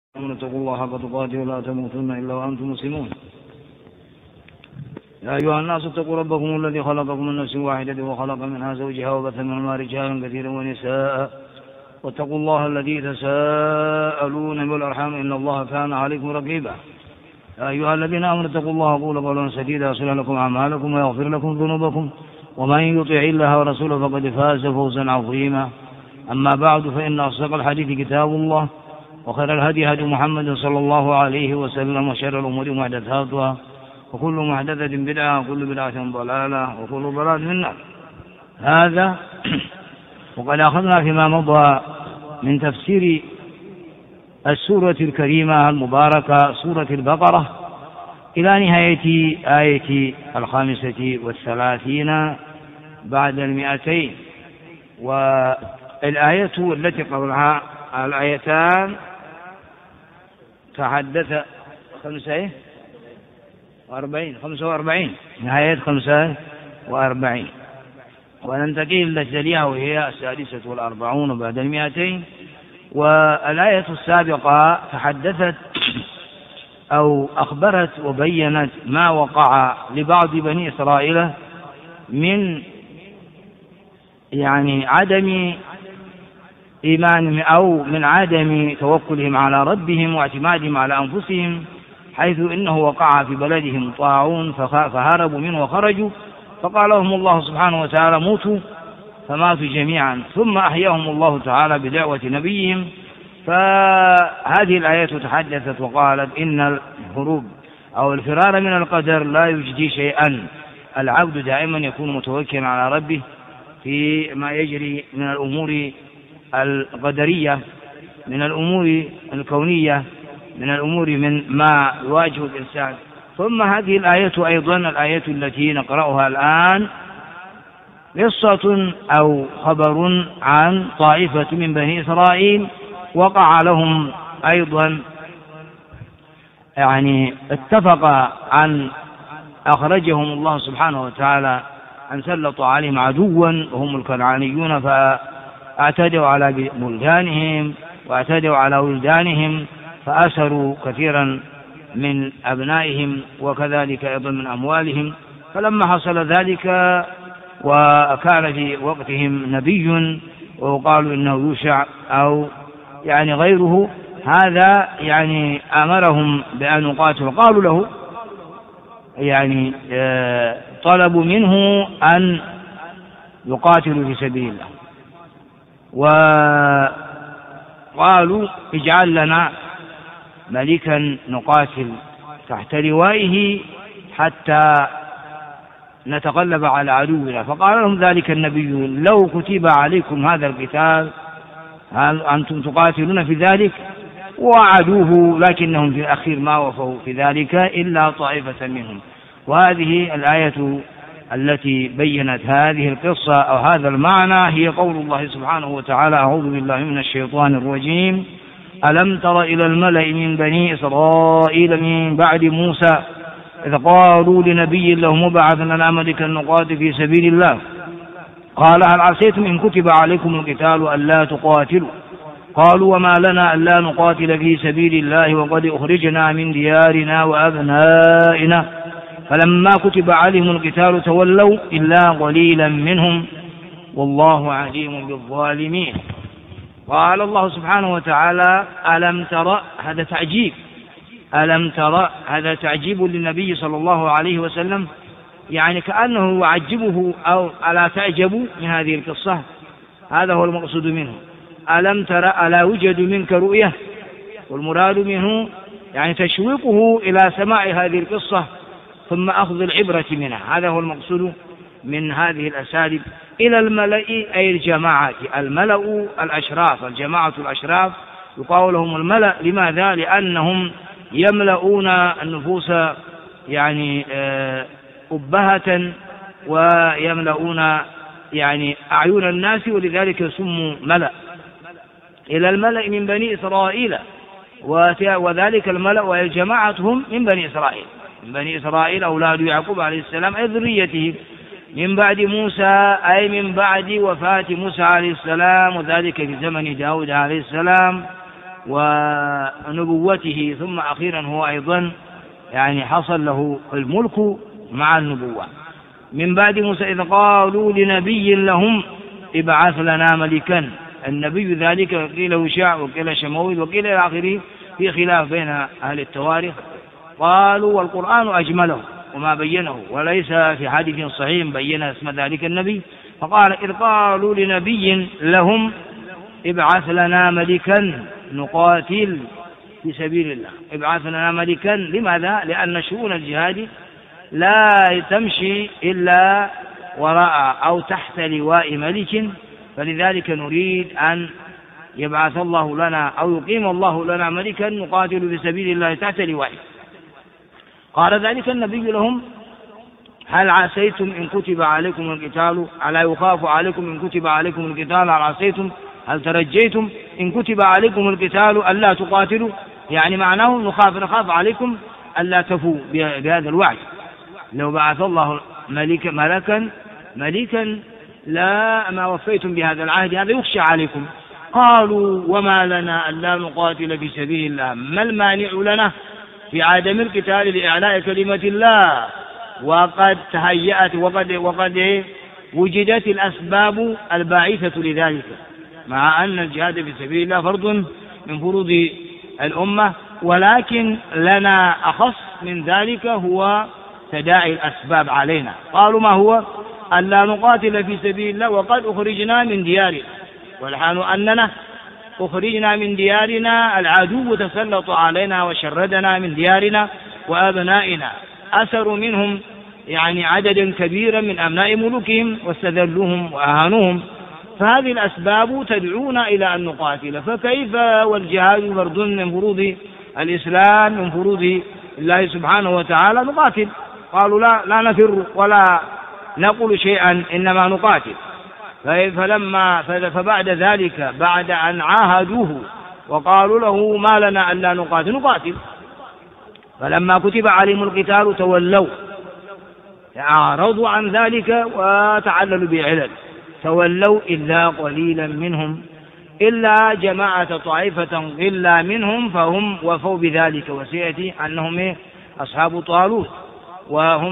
اتقوا الله حق تقاته ولا تموتن إلا وأنتم مسلمون. يا أيها الناس اتقوا ربكم الذي خلقكم من نفس واحدة وخلق منها زوجها وبث منهما رجالا كثيرا ونساء واتقوا الله الذي تساءلون بالأرحام إن الله كان عليكم رقيبا. يا أيها الذين آمنوا اتقوا الله وقولوا قولا سديدا يصلح لكم أعمالكم ويغفر لكم ذنوبكم ومن يطع الله ورسوله فقد فاز فوزا عظيما. أما بعد فإن أصدق الحديث كتاب الله وخير الهدي هدي محمد صلى الله عليه وسلم وشر الأمور محدثاتها وكل محدثة بدعة وكل بدعة ضلالة وكل ضلالة في النار. هذا وقد أخذنا فيما مضى من تفسير السورة الكريمة المباركة سورة البقرة إلى نهاية آية 35 بعد 200. والآية التي قبلها الآيتان تحدث 45 نهاية 45 وننتقل إلى التالية وهي 46 بعد 200. والآية السابقة تحدثت أو أخبرت وبينت ما وقع لبعض بني إسرائيل من عدم إيمانهم أو من عدم توكلهم على ربهم واعتمادهم على أنفسهم، حيث إنه وقع في بلدهم طاعون فهربوا منه وخرجوا، فقال لهم الله سبحانه وتعالى موتوا فماتوا جميعا، ثم أحياهم الله تعالى بدعوة نبيهم. فهذه الآية تحدثت وقالت إن الهروب أو الفرار من القدر لا يجدي شيئا، العبد دائما يكون متوكلا على ربه في ما يجري من الأمور القدرية، من الأمور الكونية، من الأمور من ما يواجه الإنسان. ثم هذه الآية أيضا الآية التي نقرأها الآن قصة أو خبر عن طائفة من بني إسرائيل وقع لهم أيضا اتفق عن أخرجهم الله سبحانه وتعالى أن سلطوا عليهم عدوا وهم الكنعانيون، فاعتدوا على بلدانهم واعتدوا على ولدانهم فأسروا كثيرا من أبنائهم وكذلك أيضا من أموالهم. فلما حصل ذلك وكان في وقتهم نبي وقالوا إنه يوشع أو غيره، هذا أمرهم بأن يقاتلوا، قالوا له طلبوا منه أن يقاتلوا في سبيل الله، وقالوا اجعل لنا ملكا نقاتل تحت لوائه حتى نتغلب على عدونا. فقال لهم ذلك النبي لو كتب عليكم هذا القتال هل أنتم تقاتلون في ذلك؟ وعدوه، لكنهم في الأخير ما وفوا في ذلك إلا طائفة منهم. وهذه الآية التي بينت هذه القصة أو هذا المعنى هي قول الله سبحانه وتعالى: أعوذ بالله من الشيطان الرجيم: ألم تر إلى الملأ من بني إسرائيل من بعد موسى إذ قالوا لنبي له مبعث لنا ملكا نقاتل في سبيل الله قال هل عسيتم إن كتب عليكم القتال ألا تقاتلوا قالوا وما لنا ألا نقاتل في سبيل الله وقد أخرجنا من ديارنا وأبنائنا فلما كتب عليهم القتال تولوا إلا قليلا منهم والله عليم بالظالمين. قال الله سبحانه وتعالى: ألم ترى، هذا تعجيب، ألم ترى هذا تعجيب للنبي صلى الله عليه وسلم، كأنه يعجبه أو ألا تعجبوا من هذه القصة، هذا هو المقصود منه. ألم ترى ألا وجد منك رؤية، والمراد منه تشويقه إلى سماع هذه القصة ثم أخذ العبرة منها، هذا هو المقصود من هذه الأساليب. إلى الملأ أي الجماعة، الملأ الأشراف، الجماعة الأشراف يقال لهم الملأ. لماذا؟ لأنهم يملؤون النفوس أبهة ويملؤون أعين الناس، ولذلك يسموا ملأ. إلى الملأ من بني إسرائيل، وذلك الملأ والجماعة هم من بني إسرائيل، من بني إسرائيل أولاد يعقوب عليه السلام أي ذريته، من بعد موسى أي من بعد وفاة موسى عليه السلام، وذلك في زمن داود عليه السلام، ونبوته، ثم أخيرا هو أيضا يعني حصل له الملك مع النبوة. من بعد موسى إذ قالوا لنبي لهم ابعث لنا ملكا، النبي ذلك قيل وشاع وقيل شمويل وقيل إلى آخره، في خلاف بين أهل التواريخ. قالوا والقرآن أجمله وما بينه، وليس في حديث صحيح بين اسم ذلك النبي. فقال إذ قالوا لنبي لهم ابعث لنا ملكا نقاتل في سبيل الله. ابعث لنا ملكا، لماذا؟ لأن شؤون الجهاد لا تمشي إلا وراء أو تحت لواء ملك، فلذلك نريد أن يبعث الله لنا أو يقيم الله لنا ملكا نقاتل في سبيل الله تحت لوائه. قال ذلك النبي لهم هل عسيتم إن كتب عليكم القتال، ألا يخاف عليكم إن كتب عليكم القتال، هل عسيتم هل ترجيتم إن كتب عليكم القتال ألا تقاتلوا، يعني معناه نخاف عليكم ألا تفوا بهذا الوعد. لو بعث الله ملكا لا ما وفيتم بهذا العهد، هذا يخشى عليكم. قالوا وما لنا ألا نقاتل في سبيل الله، ما المانع لنا في عدم القتال لإعلاء كلمة الله، وقد تهيأت وقد وجدت الأسباب الباعثة لذلك، مع أن الجهاد في سبيل الله فرض من فروض الأمة، ولكن لنا أخص من ذلك هو تداعي الأسباب علينا. قالوا ما هو؟ ألا نقاتل في سبيل الله وقد أخرجنا من ديارنا، والحال أننا أخرجنا من ديارنا، العدو تسلط علينا وشردنا من ديارنا وأبنائنا، أسروا منهم يعني عددا كبيرا من أبناء ملوكهم واستذلوهم وأهانوهم، فهذه الأسباب تدعونا إلى أن نقاتل. فكيف والجهاد فرض من فروض الإسلام من فروض الله سبحانه وتعالى نقاتل؟ قالوا لا نفر ولا نقول شيئا إنما نقاتل. فبعد ذلك بعد أن عاهدوه وقالوا له ما لنا ألا نقاتل، فلما كتب عليهم القتال تولوا، أعرضوا عن ذلك وتعللوا بعلل، تولوا إلا قليلا منهم، إلا جماعة طائفة إلا منهم فهم وفوا بذلك. وسيأتي أنهم أصحاب طالوت، وهم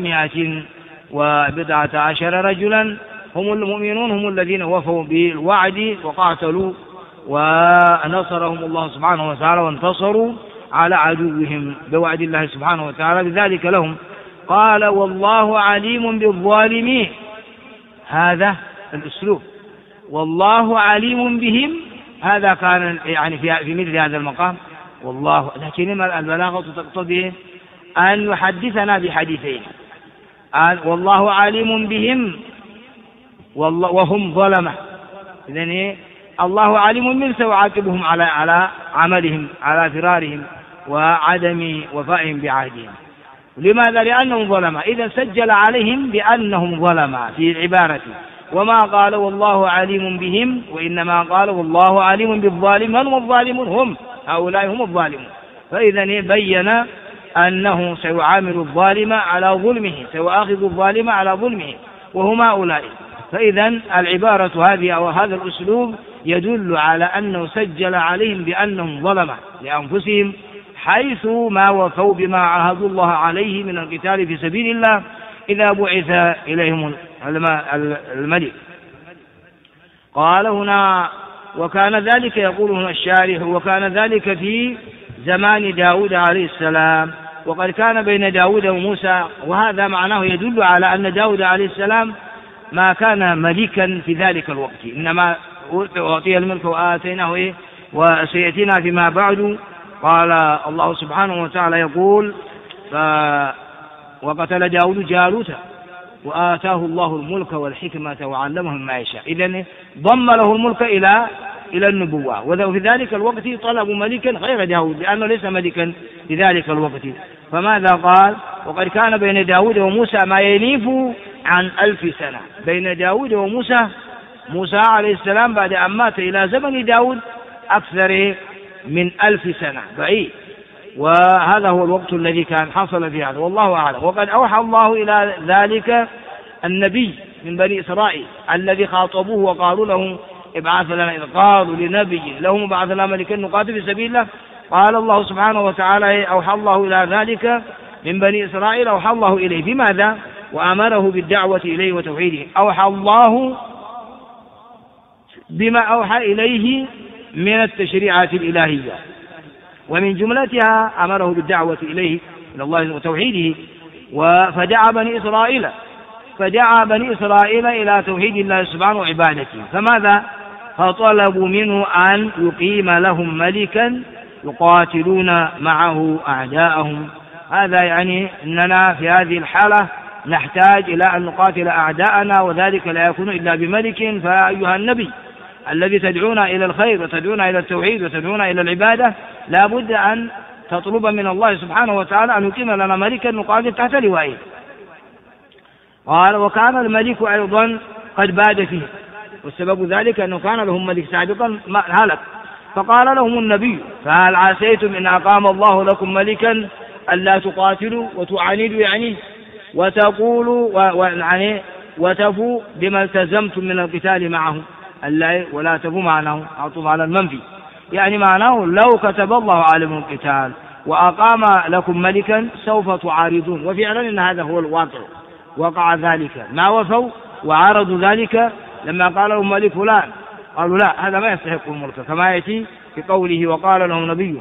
319 رجلا، هم المؤمنون، هم الذين وفوا بالوعد وقاتلوا ونصرهم الله سبحانه وتعالى وانتصروا على عدوهم بوعد الله سبحانه وتعالى بذلك لهم. قال والله عليم بالظالمين، هذا الأسلوب، والله عليم بهم، هذا كان يعني في مثل هذا المقام والله. لكن البلاغة تقتضي أن يحدثنا بحديثين، والله عليم بهم وهم ظلمة، إذن الله عليم من سيعاقبهم على عملهم، على فرارهم وعدم وفائهم بعهدهم. لماذا؟ لأنهم ظلمة، إذا سجل عليهم بأنهم ظلمة في عبارته، وما قال والله عليم بهم، وإنما قال والله عليم بالظالمين. من هم الظالمون؟ هم هؤلاء هم الظالمون. فإذا بين أنه سيعامل الظالم على ظلمه، سيؤاخذ الظالم على ظلمه، وهم هؤلاء. فإذا العبارة هذه أو هذا الأسلوب يدل على أنه سجل عليهم بأنهم ظلمة لأنفسهم، حيث ما وفوا بما عاهدوا الله عليه من القتال في سبيل الله إذا بعث إليهم الملك. قال هنا وكان ذلك، يقول هنا الشارح، وكان ذلك في زمان داود عليه السلام، وقد كان بين داود وموسى، وهذا معناه يدل على أن داود عليه السلام ما كان ملكا في ذلك الوقت، إنما أعطي الملك وآتيناه وسيأتينا فيما بعد. قال الله سبحانه وتعالى يقول وقتل داود جالوت وآتاه الله الملك والحكمة وعلمه مما يشاء. إذن ضم له الملك إلى النبوة، وفي ذلك الوقت طلبوا ملكا غير داود لأنه ليس ملكا في ذلك الوقت. فماذا قال؟ وقد كان بين داود وموسى ما ينيف عن 1000 سنة، بين داود وموسى، موسى عليه السلام بعد أن مات إلى زمن داود أكثر من 1000 سنة بعيد، وهذا هو الوقت الذي كان حصل في هذا، والله أعلم. وقد أوحى الله إلى ذلك النبي من بني إسرائيل الذي خاطبوه وقالوا له ابعث لنا، إذ قالوا لنبي لهم ابعث لنا ملكا نقاتل في سبيل الله، قال الله سبحانه وتعالى أوحى الله إلى ذلك من بني إسرائيل، أوحى الله إليه بماذا؟ وأمره بالدعوة إليه وتوحيده. أوحى الله بما أوحى إليه من التشريعات الإلهية، ومن جملتها أمره بالدعوة إليه إلى الله وتوحيده. فدعا بني إسرائيل إلى توحيد الله سبحانه وعبادته، فماذا؟ فطلبوا منه أن يقيم لهم ملكا يقاتلون معه أعداءهم. هذا يعني أننا في هذه الحالة نحتاج إلى أن نقاتل أعداءنا، وذلك لا يكون إلا بملك. فأيها النبي الذي تدعونا إلى الخير وتدعونا إلى التوحيد وتدعونا إلى العبادة، لا بد أن تطلب من الله سبحانه وتعالى أن يقيم لنا ملكا نقاتل تحت لوائه. قال وكان الملك أيضا قد باد فيه، والسبب ذلك أنه كان لهم ملك سابقا هلك. فقال لهم النبي فهل عسيتم إن أقام الله لكم ملكا ألا تقاتلوا وتعاندوا يعني وتقولوا وتفوا بما التزمتم من القتال معه ولا تفوا معناه أعطوا على المنفي، يعني معناه لو كتب الله عليكم القتال وأقام لكم ملكا سوف تعارضون. وفعلا إن هذا هو الواقع، وقع ذلك، ما وفوا وعارضوا ذلك لما قال لهم ملك فلان، قالوا لا هذا ما يستحق الملك، كما يأتي في قوله وقال لهم نبي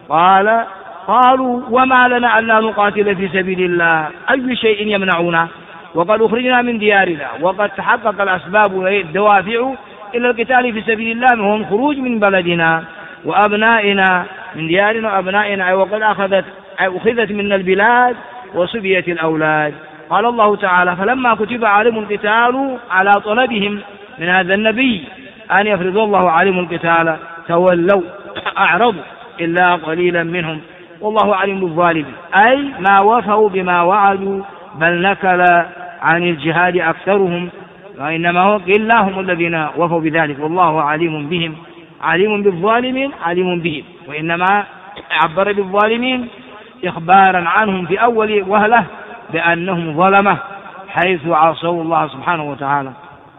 قالوا وما لنا ألا نقاتل في سبيل الله، أي شيء يمنعنا وقد أخرجنا من ديارنا وقد تحقق الأسباب والدوافع إلى القتال في سبيل الله، وهم خروج من بلدنا وأبنائنا من ديارنا وأبنائنا، وقد أخذت منا البلاد وسبيت الأولاد. قال الله تعالى فلما كتب عليهم القتال على طلبهم من هذا النبي أن يفرض الله عليهم القتال تولوا أعرضوا إلا قليلا منهم والله عليم بالظالمين، أي ما وفوا بما وعدوا بل نكل عن الجهاد أكثرهم، وإنما هو قلة هم الذين وفوا بذلك، والله عليم بهم عليم بالظالمين عليم بهم. وإنما عبر بالظالمين إخبارا عنهم في أول وهلة بأنهم ظلمة حيث عصوا الله سبحانه وتعالى.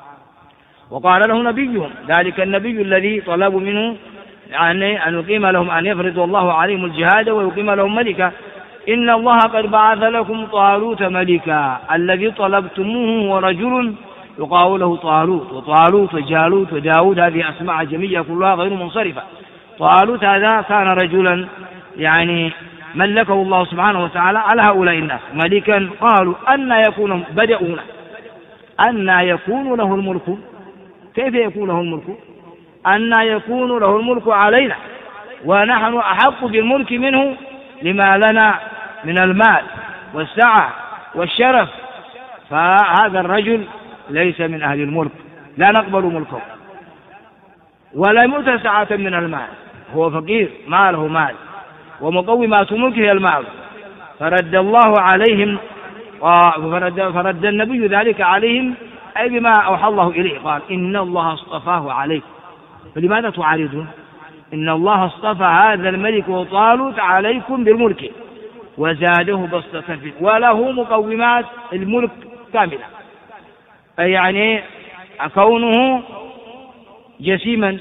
وقال له نبيهم ذلك النبي الذي طلبوا منه أن يقيم لهم أن يفرض الله عليهم الجهاد ويقيم لهم ملكا إن الله قد بعث لكم طالوت ملكا، الذي طلبتموه هو رجل يقال له طالوت، وطالوت وجالوت وداود هذه أسماء جميعة كلها غير منصرفة. طالوت هذا كان رجلا يعني ملكه الله سبحانه وتعالى على هؤلاء الناس ملكا. قالوا أن يكون بدأونا أن يكون له الملك، كيف يكون له الملك؟ أن يكون له الملك علينا ونحن أحق بالملك منه لما لنا من المال والسعة والشرف، فهذا الرجل ليس من أهل الملك، لا نقبل ملكه ولا يؤتى سعة من المال، هو فقير ما له مال ومقومات ملكه المال. فرد الله عليهم فرد النبي ذلك عليهم أي بما أوحى الله إليه، قال إن الله اصطفاه عليكم، فلماذا تعارضون؟ إن الله اصطفى هذا الملك وطالوت عليكم بالملك وزاده بسطة فيه وله مقومات الملك كاملة، أي يعني كونه جسيما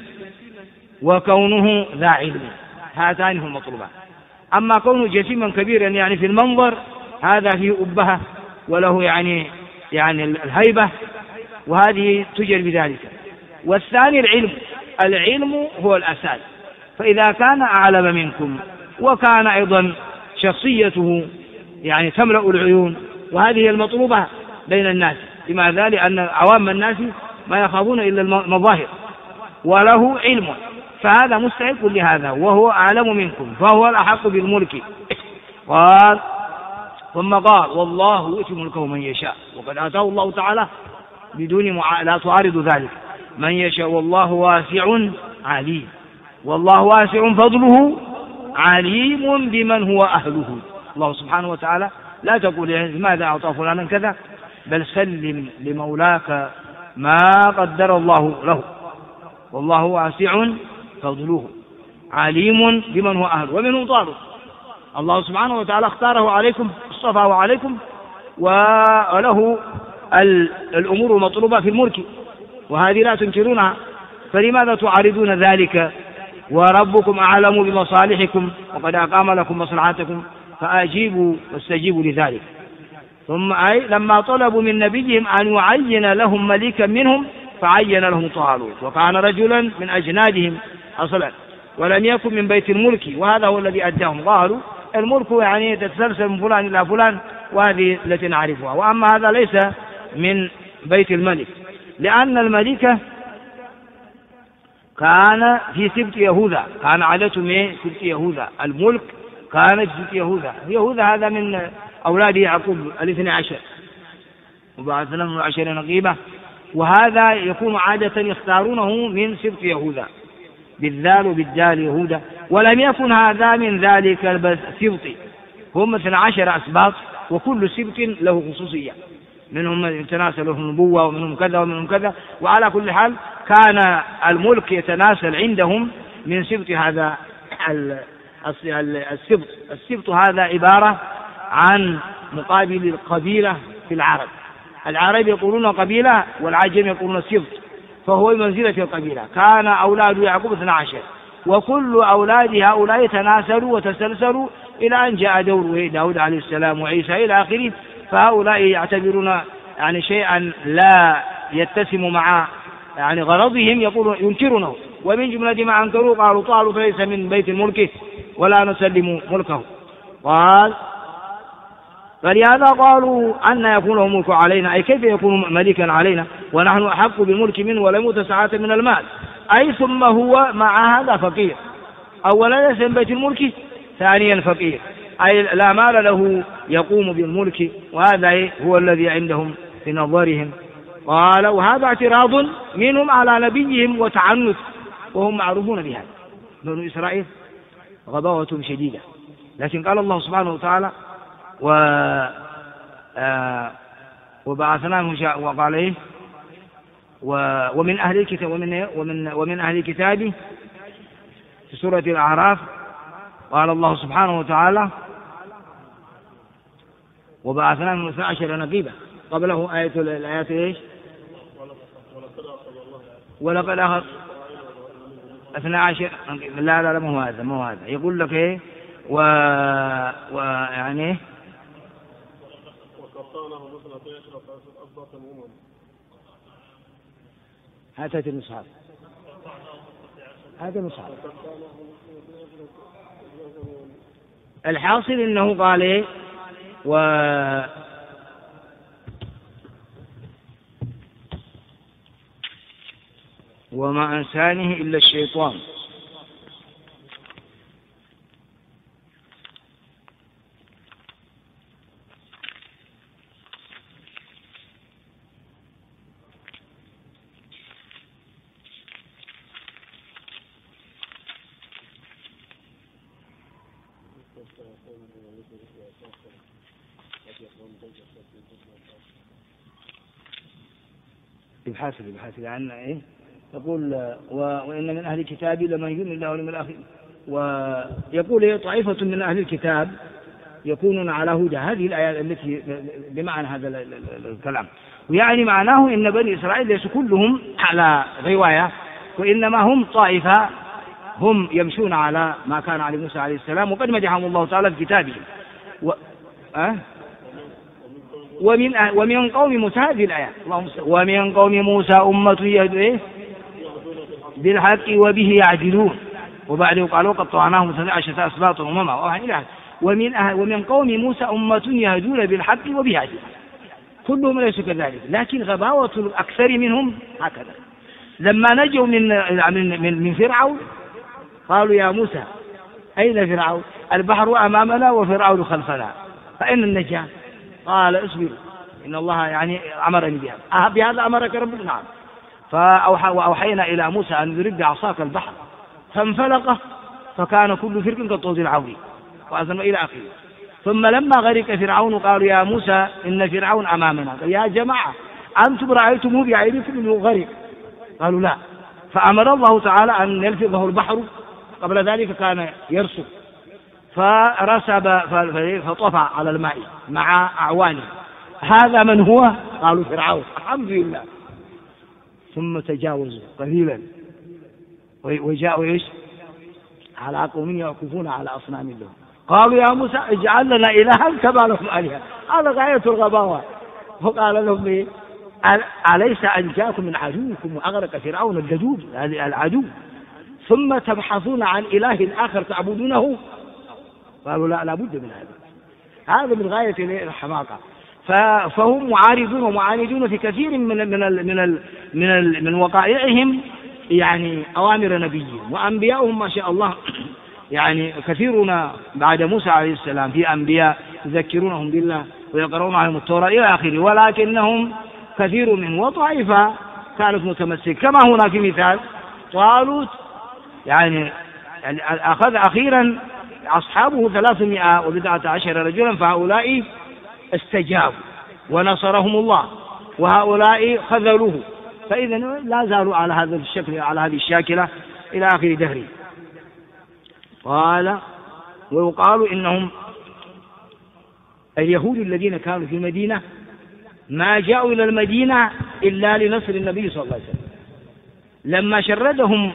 وكونه ذا علم، هاتان هم المطلوبان. أما كونه جسيما كبيرا يعني في المنظر هذا فيه أبهة وله يعني الهيبة، وهذه تجر بذلك. والثاني العلم هو الأساس، فإذا كان أعلم منكم وكان أيضا شخصيته يعني تملأ العيون، وهذه المطلوبة بين الناس، لماذا؟ لأن عوام الناس ما يخافون إلا المظاهر، وله علم فهذا مستحق لهذا وهو أعلم منكم فهو الأحق بالملك. قال ثم قال والله يؤتي ملكه من يشاء، وقد آتاه الله تعالى بدون لا تعارض ذلك من يشاء والله واسع عليم، والله واسع فضله عليم بمن هو أهله. الله سبحانه وتعالى لا تقول لماذا أعطى فلانا كذا، بل سلم لمولاك ما قدر الله له، والله واسع فضله عليم بمن هو أهله. ومنه طالوت الله سبحانه وتعالى اختاره عليكم اصطفاه عليكم وله الأمور المطلوبة في الملك، وهذه لا تنكرونها، فلماذا تعارضون ذلك وربكم أعلم بمصالحكم وقد أقام لكم مصلحتكم فأجيبوا واستجيبوا لذلك. ثم أي لما طلبوا من نبيهم أن يعين لهم ملكا منهم فعين لهم طالوت وكان رجلا من أجنادهم أصلا ولم يكن من بيت الملك، وهذا هو الذي أداهم. قالوا الملك يعني تتسلسل من فلان إلى فلان، وهذه التي نعرفها، وأما هذا ليس من بيت الملك، لأن الملكة كان في سبط يهوذا، كان عادتهم سبط يهوذا، الملك كانت سبط يهوذا. يهوذا هذا من أولاد يعقوب 12 وبعثنا من 10 نقيبة، وهذا يكون عادة يختارونه من سبط يهوذا بالذال وبالدال يهوذا، ولم يكن هذا من ذلك السبط، هم 12 أسباط وكل سبط له خصوصية، منهم يتناسل له النبوة ومنهم كذا ومنهم كذا، وعلى كل حال كان الملك يتناسل عندهم من سبط هذا السبط. السبط هذا عبارة عن مقابل القبيلة في العرب، العرب يقولون قبيلة والعجم يقولون سبط، فهو بمنزلة القبيلة. كان أولاد يعقوب 12 وكل أولاد هؤلاء تناسلوا وتسلسلوا إلى أن جاء دور داود عليه السلام وعيسى إلى آخره، فهؤلاء يعتبرون يعني شيئا لا يتسم مع يعني غرضهم يقولون ينكرونه، ومن جملة ما أنكروا قالوا طالوت ليس من بيت الملك ولا نسلم ملكه. قال فلهذا قالوا أن يكون له ملك علينا، أي كيف يكون ملكا علينا ونحن أحق بالملك منه ولم يؤت ساعة من المال، أي ثم هو مع هذا فقير، أولا ليس من بيت الملك، ثانيا فقير، أي لا مال له يقوم بالملك، وهذا هو الذي عندهم في نظرهم. قال وهذا اعتراض منهم على نبيهم وتعنت، وهم معروفون بهذا، بنو إسرائيل غباوة شديدة. لكن قال الله سبحانه وتعالى وبعثناهم وقال إيه ومن أهل الكتاب ومن أهل الكتاب في سورة الأعراف قال الله سبحانه وتعالى وبعثناهم 12 نقيبا، قبله آية الآيات إيش ولقد أخذ 12 لا مو هذا يقول لك إيه ويعني هذا المصحف الحاصل إنه قال إيه وما أنسانه إلا الشيطان. يبحث عن إيه يقول وإن من أهل الكتاب لمن يؤمن الله واليوم الآخر، ويقول إيه طائفة من أهل الكتاب يكونون على هدى، هذه الآيات التي بمعنى هذا الكلام، ويعني معناه إن بني إسرائيل ليسوا كلهم على رواية، وإنما هم طائفة هم يمشون على ما كان عليه موسى عليه السلام، وقد مدحهم الله تعالى في كتابه. ومن قوم موسى هذه الآية ومن قوم موسى أمة يهدون بالحق وبه يعدلون، وبعده قالوا قطعناهم 12 أسباط أمما ومن قوم موسى أمة يهدون بالحق وبه يعدلون، كلهم ليسوا كذلك، لكن غباوة الأكثر منهم هكذا. لما نجوا من فرعون قالوا يا موسى أين فرعون؟ البحر أمامنا وفرعون خلفنا فإن النجاة؟ قال اصبر إن الله يعني أمرني بها. بهذا أمرك ربك؟ نعم. وأوحينا إلى موسى أن يضرب بعصاك البحر فانفلق فكان كل فرق كالطود العظيم وأذن إلى آخره. ثم لما غرق فرعون قالوا يا موسى إن فرعون أمامنا، قال يا جماعة أنتم رأيتموه بعينكم أنه غرق؟ قالوا لا، فأمر الله تعالى أن يلفظه البحر، قبل ذلك كان يرسب فرسب فطفى على الماء مع أعوانه. هذا من هو؟ قالوا فرعون. الحمد لله. ثم تجاوزوا قليلا وجاءوا إيش على قوم يعكفون على أصنام لهم. قالوا يا موسى اجعل لنا إلها كما لهم آلهة. هذا غاية الغباوة. فقال لهم إيه؟ أليس أنجاكم من عدوكم وأغرق فرعون الجدود العدو ثم تبحثون عن إله آخر تعبدونه؟ قالوا لا بد من هذا من غاية الحماقة. فهم معارضون ومعاندون في كثير من وقائعهم، يعني أوامر نبيهم وأنبياؤهم ما شاء الله، يعني كثيرون بعد موسى عليه السلام في أنبياء يذكرونهم بالله ويقرؤون عليهم التوراة إلى آخره، ولكنهم كثير منهم وطائفة كانت متمسكة. كما هنا في مثال طالوت، يعني أخذ أخيرا أصحابه 319 رجلا، فهؤلاء استجابوا ونصرهم الله وهؤلاء خذلوه، فإذا لا زالوا على هذا الشكل على هذه الشاكلة إلى آخر دهره. قال ويقال إنهم اليهود الذين كانوا في المدينة ما جاءوا إلى المدينة إلا لنصر النبي صلى الله عليه وسلم، لما شردهم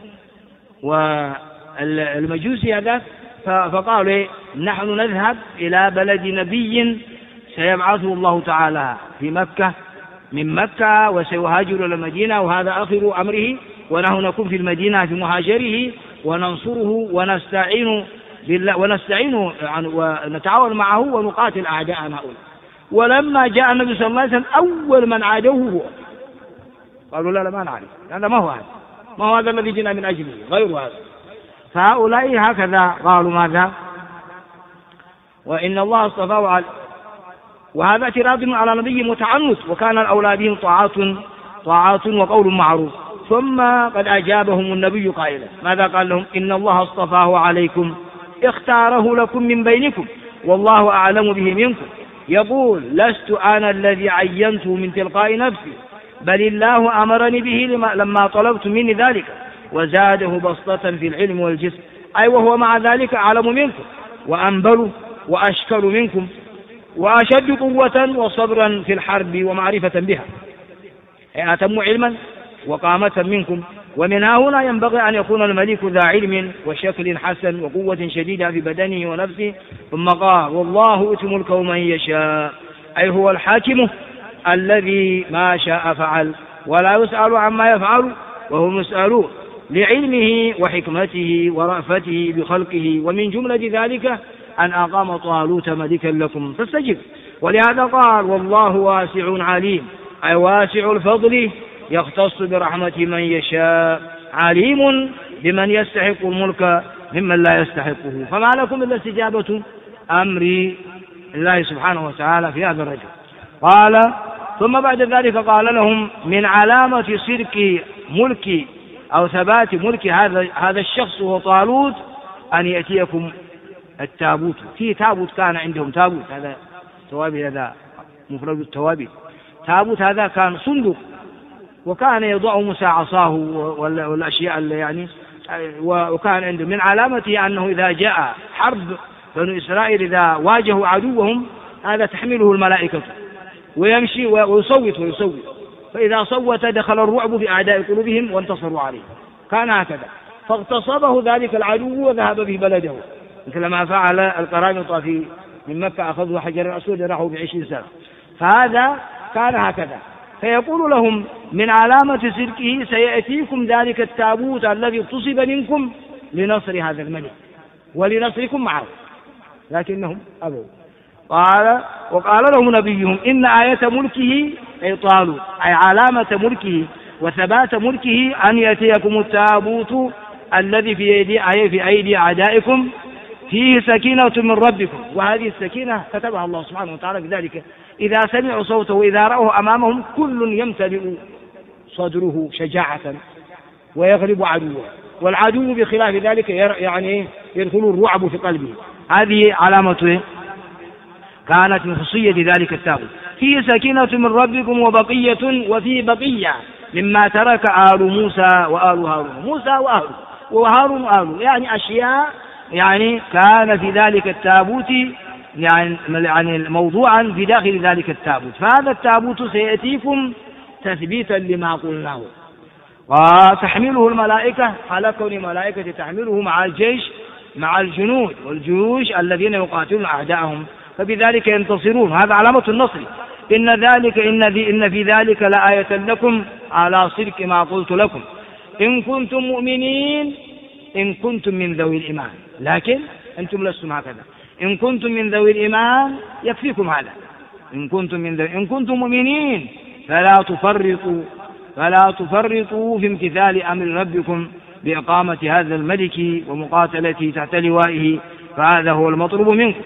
والمجوسي هذا فقالوا نحن نذهب إلى بلد نبي سيبعثه الله تعالى في مكة من مكة وسيهاجر إلى المدينة، وهذا آخر أمره، ونحن نكون في المدينة في مهاجره وننصره ونستعين بالله ونتعاون معه ونقاتل أعداءنا هؤلاء. ولما جاء النبي صلى الله عليه وسلم أول من عادوه هو. قالوا لا ما نعرف هذا، ما هو هذا الذي جئنا من أجله، غير هذا. فهؤلاء هكذا قالوا ماذا؟ وإن الله اصطفاه وهذا اعتراض على نبي متعنت، وكان الأولادهم طاعات وقول معروف. ثم قد أجابهم النبي قائلا ماذا قال لهم؟ إن الله اصطفاه عليكم اختاره لكم من بينكم والله أعلم به منكم، يقول لست أنا الذي عينته من تلقاء نفسي بل الله أمرني به لما طلبت مني ذلك، وزاده بسطة في العلم والجسم، أي وهو مع ذلك أعلم منكم وأنبل وأشكر منكم وأشد قوة وصبرا في الحرب ومعرفة بها، أي أتم علما وقامة منكم. ومن هنا ينبغي أن يكون الملك ذا علم وشكل حسن وقوة شديدة في بدنه ونفسه. ثم قال والله يؤتي ملكه من يشاء، أي هو الحاكم الذي ما شاء فعل ولا يسأل عما يفعل وهم يسألون، لعلمه وحكمته ورأفته بخلقه. ومن جملة ذلك أن أقام طالوت ملكا لكم فاستجب. ولهذا قال والله واسع عليم، أي واسع الفضل يختص برحمة من يشاء، عليم بمن يستحق الملك ممن لا يستحقه. فما لكم إلا استجابة أمر الله سبحانه وتعالى في هذا الرجل. قال ثم بعد ذلك قال لهم من علامة صدق ملك أو ثبات ملك هذا الشخص وهو طالوت أن يأتيكم التابوت. في تابوت كان عندهم، تابوت هذا توابيت، هذا مفرد التوابيت. تابوت هذا كان صندوق، وكان يضع موسى عصاه والأشياء اللي يعني، وكان عنده من علامته أنه إذا جاء حرب بنو إسرائيل إذا واجهوا عدوهم هذا تحمله الملائكة ويمشي ويصوت، فإذا صوت دخل الرعب بأعداء قلوبهم وانتصروا عليه. كان هكذا، فاغتصبه ذلك العدو وذهب به بلده، مثل ما فعل القرامطة من مكة، أخذوا حجر الأسود راحوا ب20 سنة. فهذا كان هكذا. فيقول لهم من علامة صدقه سيأتيكم ذلك التابوت الذي اغتصب منكم لنصر هذا الملك ولنصركم معه، لكنهم أبوا. وقال لهم نبيهم إن آية ملكه أي طالوت، أي علامة ملكه وثبات ملكه أن يأتيكم التابوت الذي في أيدي أعدائكم فيه سكينة من ربكم. وهذه السكينة كتبها الله سبحانه وتعالى بذلك، إذا سمعوا صوته وإذا رأوه أمامهم كل يمتلئ صدره شجاعة ويغلب عدوه، والعدو بخلاف ذلك يعني يدخل الرعب في قلبه. هذه علامة كانت من خصية ذلك التابوت. فيه سكينة من ربكم وبقية، وفيه بقية مما ترك آل موسى وآل هارون، موسى وآل وهارون وآل، يعني أشياء يعني كان في ذلك التابوت يعني موضوعا في داخل ذلك التابوت. فهذا التابوت سيأتيكم تثبيتا لما قلناه. وتحمله الملائكة على كون الملائكة تحمله مع الجيش مع الجنود والجيوش الذين يقاتلون أعداءهم، فبذلك ينتصرون. هذا علامة النصر. إن في ذلك لآية لكم على صدق ما قلت لكم إن كنتم مؤمنين إن كنتم من ذوي الإيمان، لكن أنتم لستم هكذا. إن كنتم من ذوي الإيمان يكفيكم هذا. إن كنتم مؤمنين فلا تفرطوا في امتثال أمر ربكم بإقامة هذا الملك ومقاتلته تحت لوائه، فهذا هو المطلوب منكم.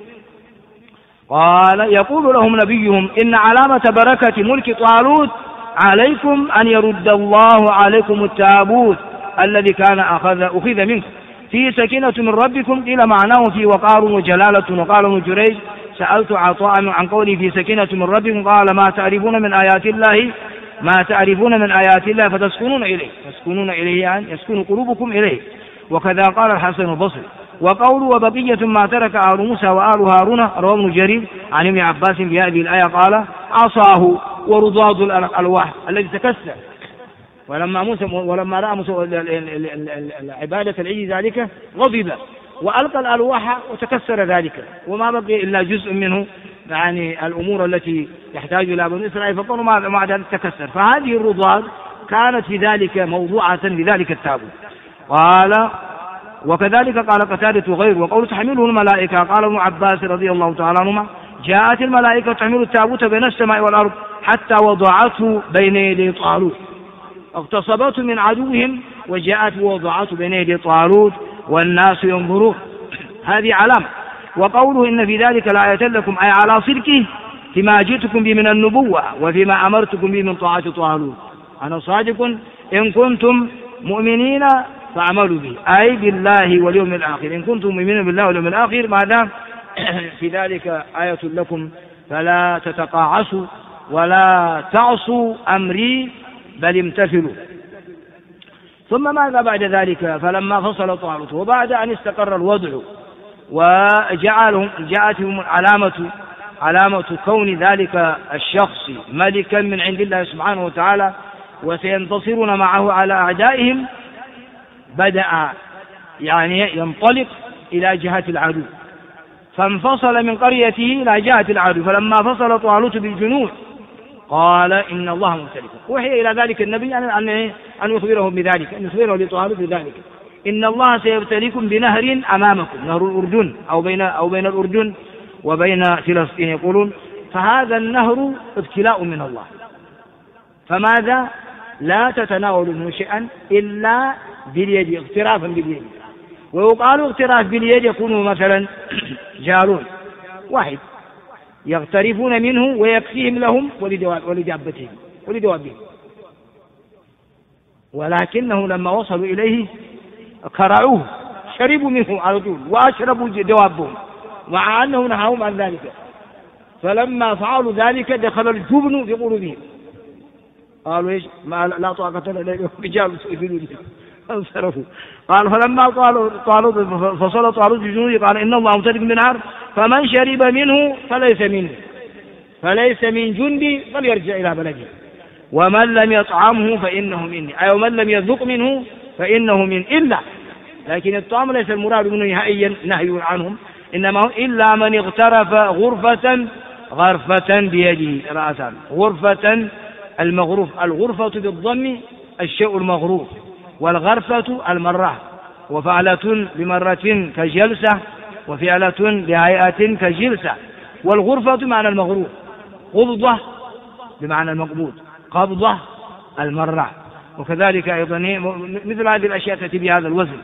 قال يقول لهم نبيهم إن علامة بركة ملك طالوت عليكم أن يرد الله عليكم التابوت الذي كان أخذ منكم في سكينة من ربكم، قيل معناه في وقار وجلالة. وقال ابن جريج سألت عطاء عن قولي في سكينة من ربكم قال ما تعرفون من آيات الله فتسكنون إليه يعني يسكن قلوبكم إليه. وكذا قال الحسن البصري. وقول وبقية ما ترك آل موسى وآل هارون رواه ابن جرير عن ابن عباس في هذه الآية قال عصاه ورضاض الألواح الذي تكسر. ولما رأى موسى عبادة العيد ذلك غضب وألقى الألواح وتكسر ذلك، وما بقي إلا جزء منه يعني الأمور التي يحتاج إلى بني إسرائيل، فقالوا مع ذلك تكسر. فهذه الرضاض كانت في ذلك موضوعة في ذلك التابوت. قال وكذلك قال قتادة وغيره. وقول تحمله الملائكة قال ابن عباس رضي الله تعالى عنهما جاءت الملائكة تحمل التابوت بين السماء والأرض حتى وضعته بين يدي طالوت، اغتصبته من عدوهم وجاءت ووضعته بين يدي طالوت والناس ينظرون. هذه علامة. وقوله إن في ذلك لآية لكم أي على صدقه فيما جئتكم به من النبوة وفيما أمرتكم به من طاعة طالوت، أنا صادق إن كنتم مؤمنين فاعملوا به أي بالله واليوم الآخر. إن كنتم مؤمنين بالله واليوم الآخر ماذا في ذلك آية لكم فلا تتقاعسوا ولا تعصوا أمري بل امتثلوا. ثم ماذا بعد ذلك؟ فلما فصل طالوت وبعد أن استقر الوضع جاءتهم علامة كون ذلك الشخص ملكا من عند الله سبحانه وتعالى وسينتصرون معه على أعدائهم، بدأ يعني ينطلق إلى جهة العدو، فانفصل من قريته إلى جهة العدو. فلما فصل طالوت بالجنود قال إن الله مبتليكم. وحي إلى ذلك النبي أن يخبرهم بذلك، أن يخبره لطالوت بذلك إن الله سيبتليكم بنهر أمامكم، نهر الأردن أو بين الأردن وبين فلسطين يقولون. فهذا النهر ابتلاء من الله، فماذا لا تتناول منه شيئا إلا باليد اغترافا باليد. ويقال اغتراف باليد يكون مثلا جارون واحد يغترفون منه ويكفيهم لهم ولدابتهم ولدوابهم، ولكنه لما وصلوا إليه كرعوه شربوا منه على طول وأشربوا دوابهم مع أنه نهاهم عن ذلك. فلما فعلوا ذلك دخل الجبن في قلوبهم، قالوا ايش ما لا طاقة لنا رجال يؤمنون انصرفوا. قال فلما طالوت فصل طالوت بجنوده قال إن الله مبتليكم بنهر فمن شرب منه فليس من جندي فليرجع إلى بلده ومن لم يطعمه فإنه مني، أي ومن لم يذق منه فإنه من إلا. لكن الطعام ليس المراد منه نهائيا نهي عنهم، إنما إلا من اغترف غرفة بيده رأسا. غرفة المغروف، الغرفة بالضم الشيء المغروف، والغرفة المرة، وفعلة بمرة كجلسة وفعلة بهيئة كجلسة. والغرفة بمعنى المغروف، قبضة بمعنى المقبوض، قبضة المرة. وكذلك أيضا مثل هذه الأشياء تأتي بهذا الوزن،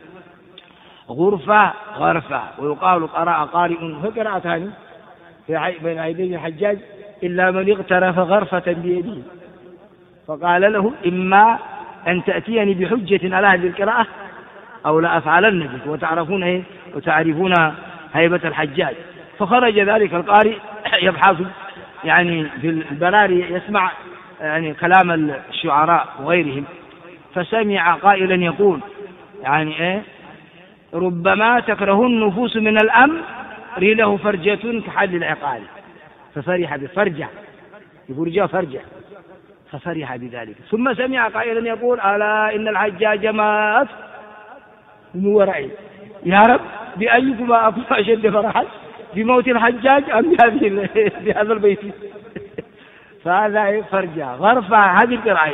غرفة غرفة. ويقال قرأ قارئ في قراءتان بين أيدي الحجاج إلا من اغترف غرفة بيده، فقال له إما أن تأتيني بحجة على هذه القراءة أو لا أفعلن بك، وتعرفون هيبة الحجاج. فخرج ذلك القارئ يبحث يعني في البراري يسمع يعني كلام الشعراء وغيرهم، فسمع قائلا يقول يعني ربما تكره النفوس من الأمر له فرجة كحل العقال، ففرح بفرجة، يقول جاء فرجة ففرح بذلك. ثم سمع قائلا يقول ألا إن الحجاج مات من ورعي، يا رب بأيكما أكون أشد فرحا بموت الحجاج أم بهذا البيت؟ فهذا فرجع غرفة. هذه القراءة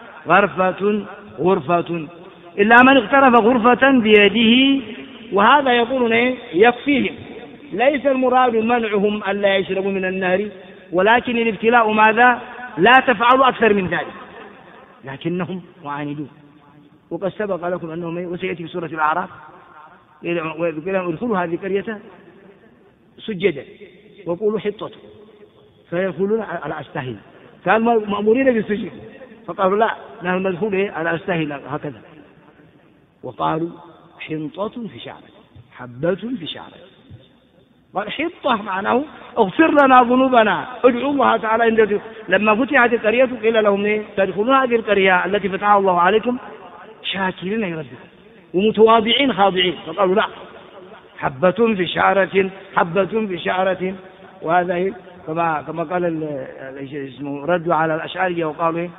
غرفة إلا من اقترف غرفة بيده. وهذا يقولون يكفيهم، ليس المراد منعهم ألا يشربوا من النهر، ولكن الابتلاء ماذا؟ لا تفعلوا أكثر من ذلك، لكنهم معاندون. وقد سبق لكم أنهم وسيأتي في سورة الأعراف ادخلوا هذه القرية سجدا وقولوا حطة فيدخلون على أستهل، كانوا مأمورين بالسجود فقالوا لا نحن ندخل على أستهل هكذا، وقالوا حنطة في شعرة، حبة في شعرة. قال حطة معناه اغفر لنا ذنوبنا، ادعوا الله تعالى. لما فتحت القرية قيل لهم تدخلون هذه القرية التي فتحها الله عليكم شاكرين لربكم ومتواضعين خاضعين، فقالوا لا حبة في شعرة، حبة في شعرة. وهذا كما قال اسمه ردوا على الأشعرية وقالوا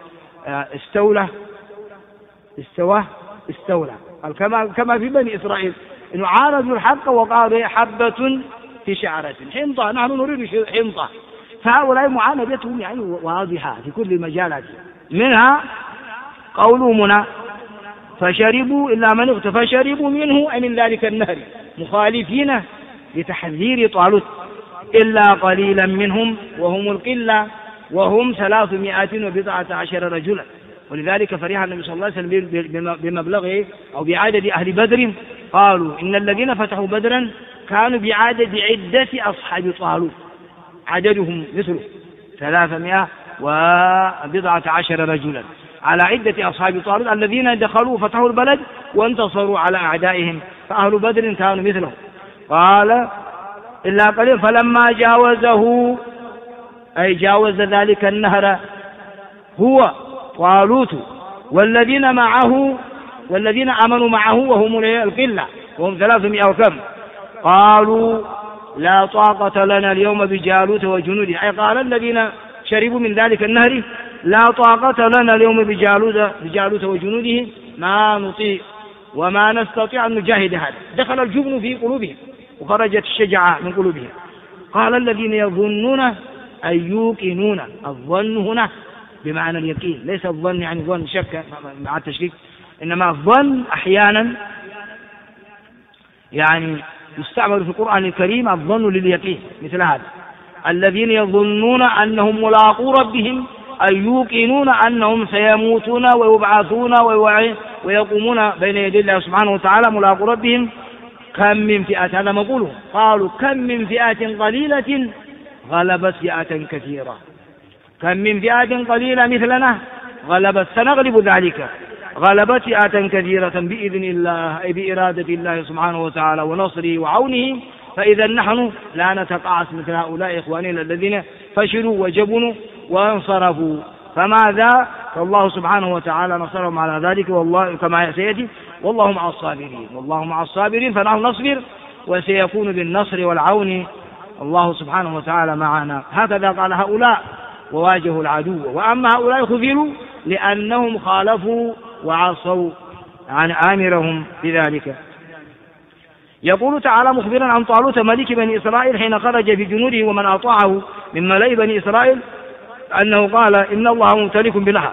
استولى كما في بني إسرائيل إنه عارضوا الحق وقالوا حبة في شعرة حنطة، نحن نريد حنطة. فهؤلاء معاندتهم يعني واضحة في كل المجالات، منها قولهم هنا فشربوا إلا من اغتفى، فشربوا منه أي من ذلك النهر مخالفين لتحذير طالوت إلا قليلا منهم وهم القلة وهم 319 رجلا. ولذلك فرح النبي صلى الله عليه وسلم بمبلغه أو بعدد أهل بدر، قالوا إن الذين فتحوا بدرا كانوا بعدد عدة أصحاب طالوت، عددهم مثله 319 رجلا على عدة أصحاب طالوت الذين دخلوا فتحوا البلد وانتصروا على أعدائهم، فأهل بدر كانوا مثلهم. قال إلا قليل فلما جاوزه أي جاوز ذلك النهر هو طالوت والذين معه والذين آمنوا معه وهم القلة وهم 300 وكم، قالوا لا طاقة لنا اليوم بجالوت وجنوده، أي قال الذين شربوا من ذلك النهر لا طاقة لنا اليوم بجالوت وجنوده، ما نطيع وما نستطيع أن نجاهد هذا. دخل الجبن في قلوبهم وخرجت الشجاعة من قلوبهم. قال الذين يظنون أن يوقنون، الظن هنا بمعنى اليقين، ليس الظن يعني ظن شك مع التشكيك، إنما الظن أحيانا يعني يستعمل في القرآن الكريم الظن لليقين مثل هذا. الذين يظنون أنهم ملاقو ربهم أن يوقنون أنهم سيموتون ويبعثون ويقومون بين يدي الله سبحانه وتعالى ملاقو ربهم. كم من فئة، هذا مقوله، قالوا كم من فئة قليلة غلبت فئة كثيرة، كم من فئة قليلة مثلنا غلبت، سنغلب ذلك، غلبت فئة كثيرة بإذن الله أي بإرادة الله سبحانه وتعالى ونصره وعونه. فإذا نحن لا نتقاعس مثل هؤلاء إخواننا الذين فشلوا وجبنوا وانصرفوا، فماذا؟ فالله سبحانه وتعالى نصرهم على ذلك، والله كما سيأتي والله مع الصابرين، والله مع الصابرين، فنحن نصبر وسيكون بالنصر والعون الله سبحانه وتعالى معنا. هكذا قال هؤلاء وواجهوا العدو. وأما هؤلاء خذلوا لأنهم خالفوا وعصوا عن آمرهم بذلك. يقول تعالى مخبرا عن طالوت ملك بني إسرائيل حين خرج في جنوده ومن أطاعه من ملئ بني إسرائيل أنه قال إن الله ممتلئكم بنهر.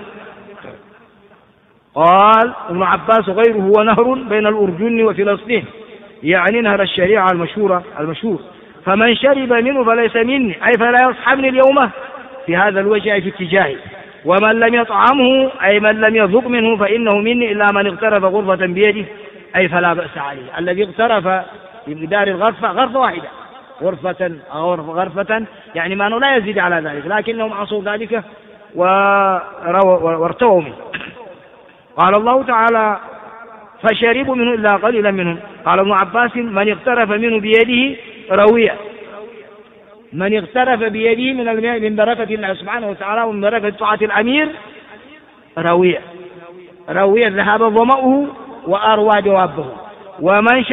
قال ابن عباس غيره هو نهر بين الأردن وفلسطين، يعني نهر الشريعة المشهور، فمن شرب منه فليس مني أي فلا يصحبني اليوم في هذا الوجه في اتجاهي، ومن لم يطعمه أي من لم يذق منه فإنه مني إلا من اغترف غرفة بيده أي فلا بأس عليه. الذي اغترف بمقدار الغرفة غرفة واحدة، غرفة يعني ما لا يزيد على ذلك، لكنهم عصوا ذلك وارتووا منه. قال الله تعالى فشربوا منه إلا قليلا منهم. قال ابن عباس من اغترف منه بيده روية، من اغترف بيده من الماء من بركة الله سبحانه وتعالى ومن بركة طاعة الأمير روية ذهب ظمأه وأروى دوابه. ومن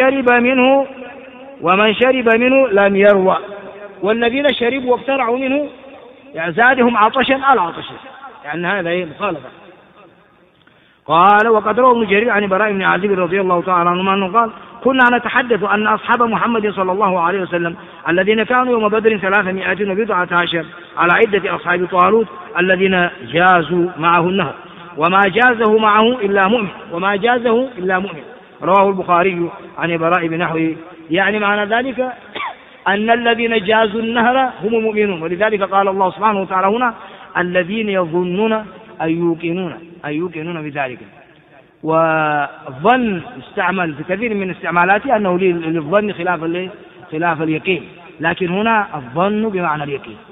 شرب منه لم يروى. والذين شربوا واقترعوا منه زادهم عطشا على عطشه، لأن هذا مخالفة. قال وقد روى ابن جرير عن براء بن عازب رضي الله تعالى عنه أنه قال كنا نتحدث أن أصحاب محمد صلى الله عليه وسلم الذين كانوا يوم بدر 319 على عدة أصحاب طالوت الذين جازوا معه النهر وما جازه إلا مؤمن رواه البخاري عن براء بنحوه. يعني معنى ذلك أن الذين جازوا النهر هم المؤمنون، ولذلك قال الله سبحانه وتعالى هنا الذين يظنون أن يوقنون بذلك. والظن استعمل في كثير من استعمالاته أنه للظن خلاف اليقين، لكن هنا الظن بمعنى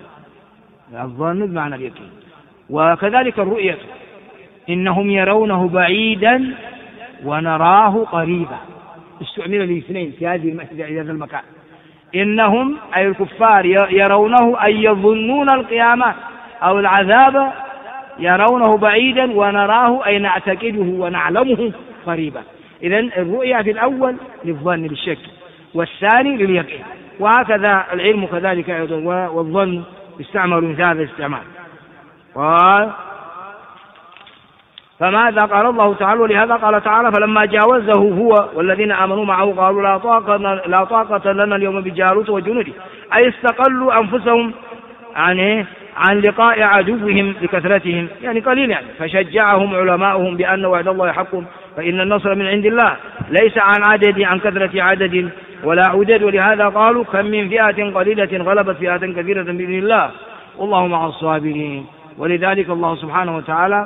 اليقين. وكذلك الرؤية إنهم يرونه بعيدا ونراه قريبا، استعمل الاثنين في هذا المكان. إنهم أي الكفار يرونه أي يظنون القيامة أو العذاب يرونه بعيدا ونراه أي نعتقده ونعلمه قريبا. إذن الرؤية في الأول للظن بالشك والثاني لليقين، وهكذا العلم كذلك أيضا والظن استعملوا مثل هذا الاستعمال. قال فماذا قال الله تعالى؟ ولهذا قال تعالى فلما جاوزه هو والذين آمنوا معه قالوا لا طاقة لنا اليوم بجالوت وجنوده، أي استقلوا أنفسهم عن لقاء عدوهم لكثرتهم، يعني قليل فشجعهم علماؤهم بأن وعد الله حق فإن النصر من عند الله ليس عن كثرة عدد ولا عدد. ولهذا قالوا كم من فئة قليلة غلبت فئة كثيرة بإذن الله والله مع الصابرين. ولذلك الله سبحانه وتعالى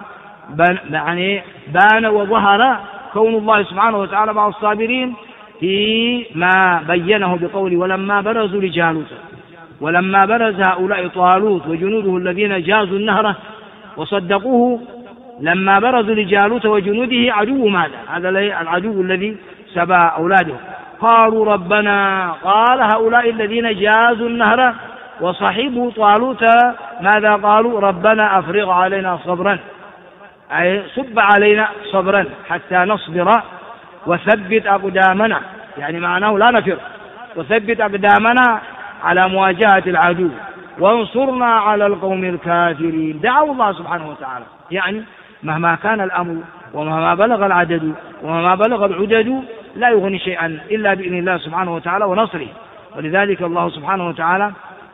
بان وظهر كون الله سبحانه وتعالى مع الصابرين في ما بينه بقوله ولما برز هؤلاء طالوت وجنوده الذين جازوا النهر وصدقوه لما برزوا لجالوت وجنوده عدو ماذا؟ هذا العدو الذي سبى أولاده. قالوا ربنا، قال هؤلاء الذين جازوا النهر وصحبوا طالوت ماذا قالوا؟ ربنا أفرغ علينا صبرا، أي صب علينا صبرا حتى نصبر وثبت أقدامنا، يعني معناه لا نفر، وثبت أقدامنا على مواجهة العدو وانصرنا على القوم الكافرين. دعوا الله سبحانه وتعالى، يعني مهما كان الأمر ومهما بلغ العدد ومهما بلغ العدد لا يغني شيئا إلا بإذن الله سبحانه وتعالى ونصره. ولذلك الله سبحانه وتعالى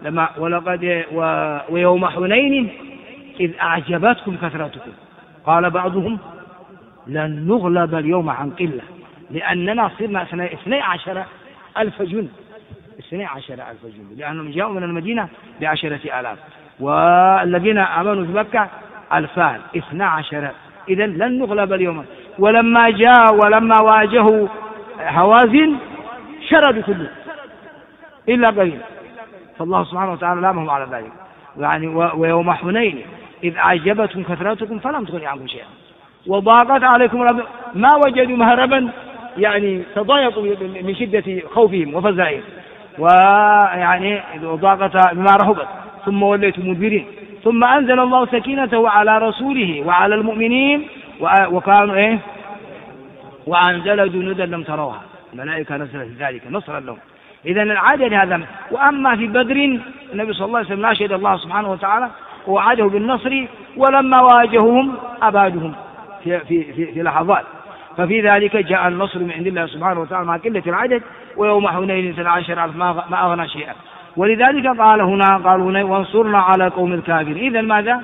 ويوم حنين إذ أعجبتكم كثرتكم قال بعضهم لن نغلب اليوم عن قلة لأننا صرنا 12,000 جند، 12,000 جند، لأنهم جاءوا من المدينة ب10,000 والذين آمنوا في مكة 2,000 12. إذن لن نغلب اليوم. ولما واجهوا هوازن شردوا كله إلا قليل، فالله سبحانه وتعالى لامهم على ذلك. يعني ويوم حنين إذ أعجبتكم كثرتكم فلم تغن عنكم شيئا وضاقت عليكم الأرض ما وجدوا مهربا، يعني تضايقوا من شدة خوفهم وفزعهم، ويعني وضاقت بما رحبت ثم وليتم مدبرين. ثم أنزل الله سكينته على رسوله وعلى المؤمنين وكانوا وأنزل جنودا لم تروها، الملائكة نزلت ذلك نصرا لهم. إذن العدد هذا. وأما في بدر النبي صلى الله عليه وسلم ناشد الله سبحانه وتعالى ووعده بالنصر، ولما واجههم أبادهم في لحظات، ففي ذلك جاء النصر من عند الله سبحانه وتعالى مع قلة العدد. ويوم حنين 12,000 ما أغنى شيئا. ولذلك قالوا هنا وانصرنا على قوم الكافر. إذن ماذا؟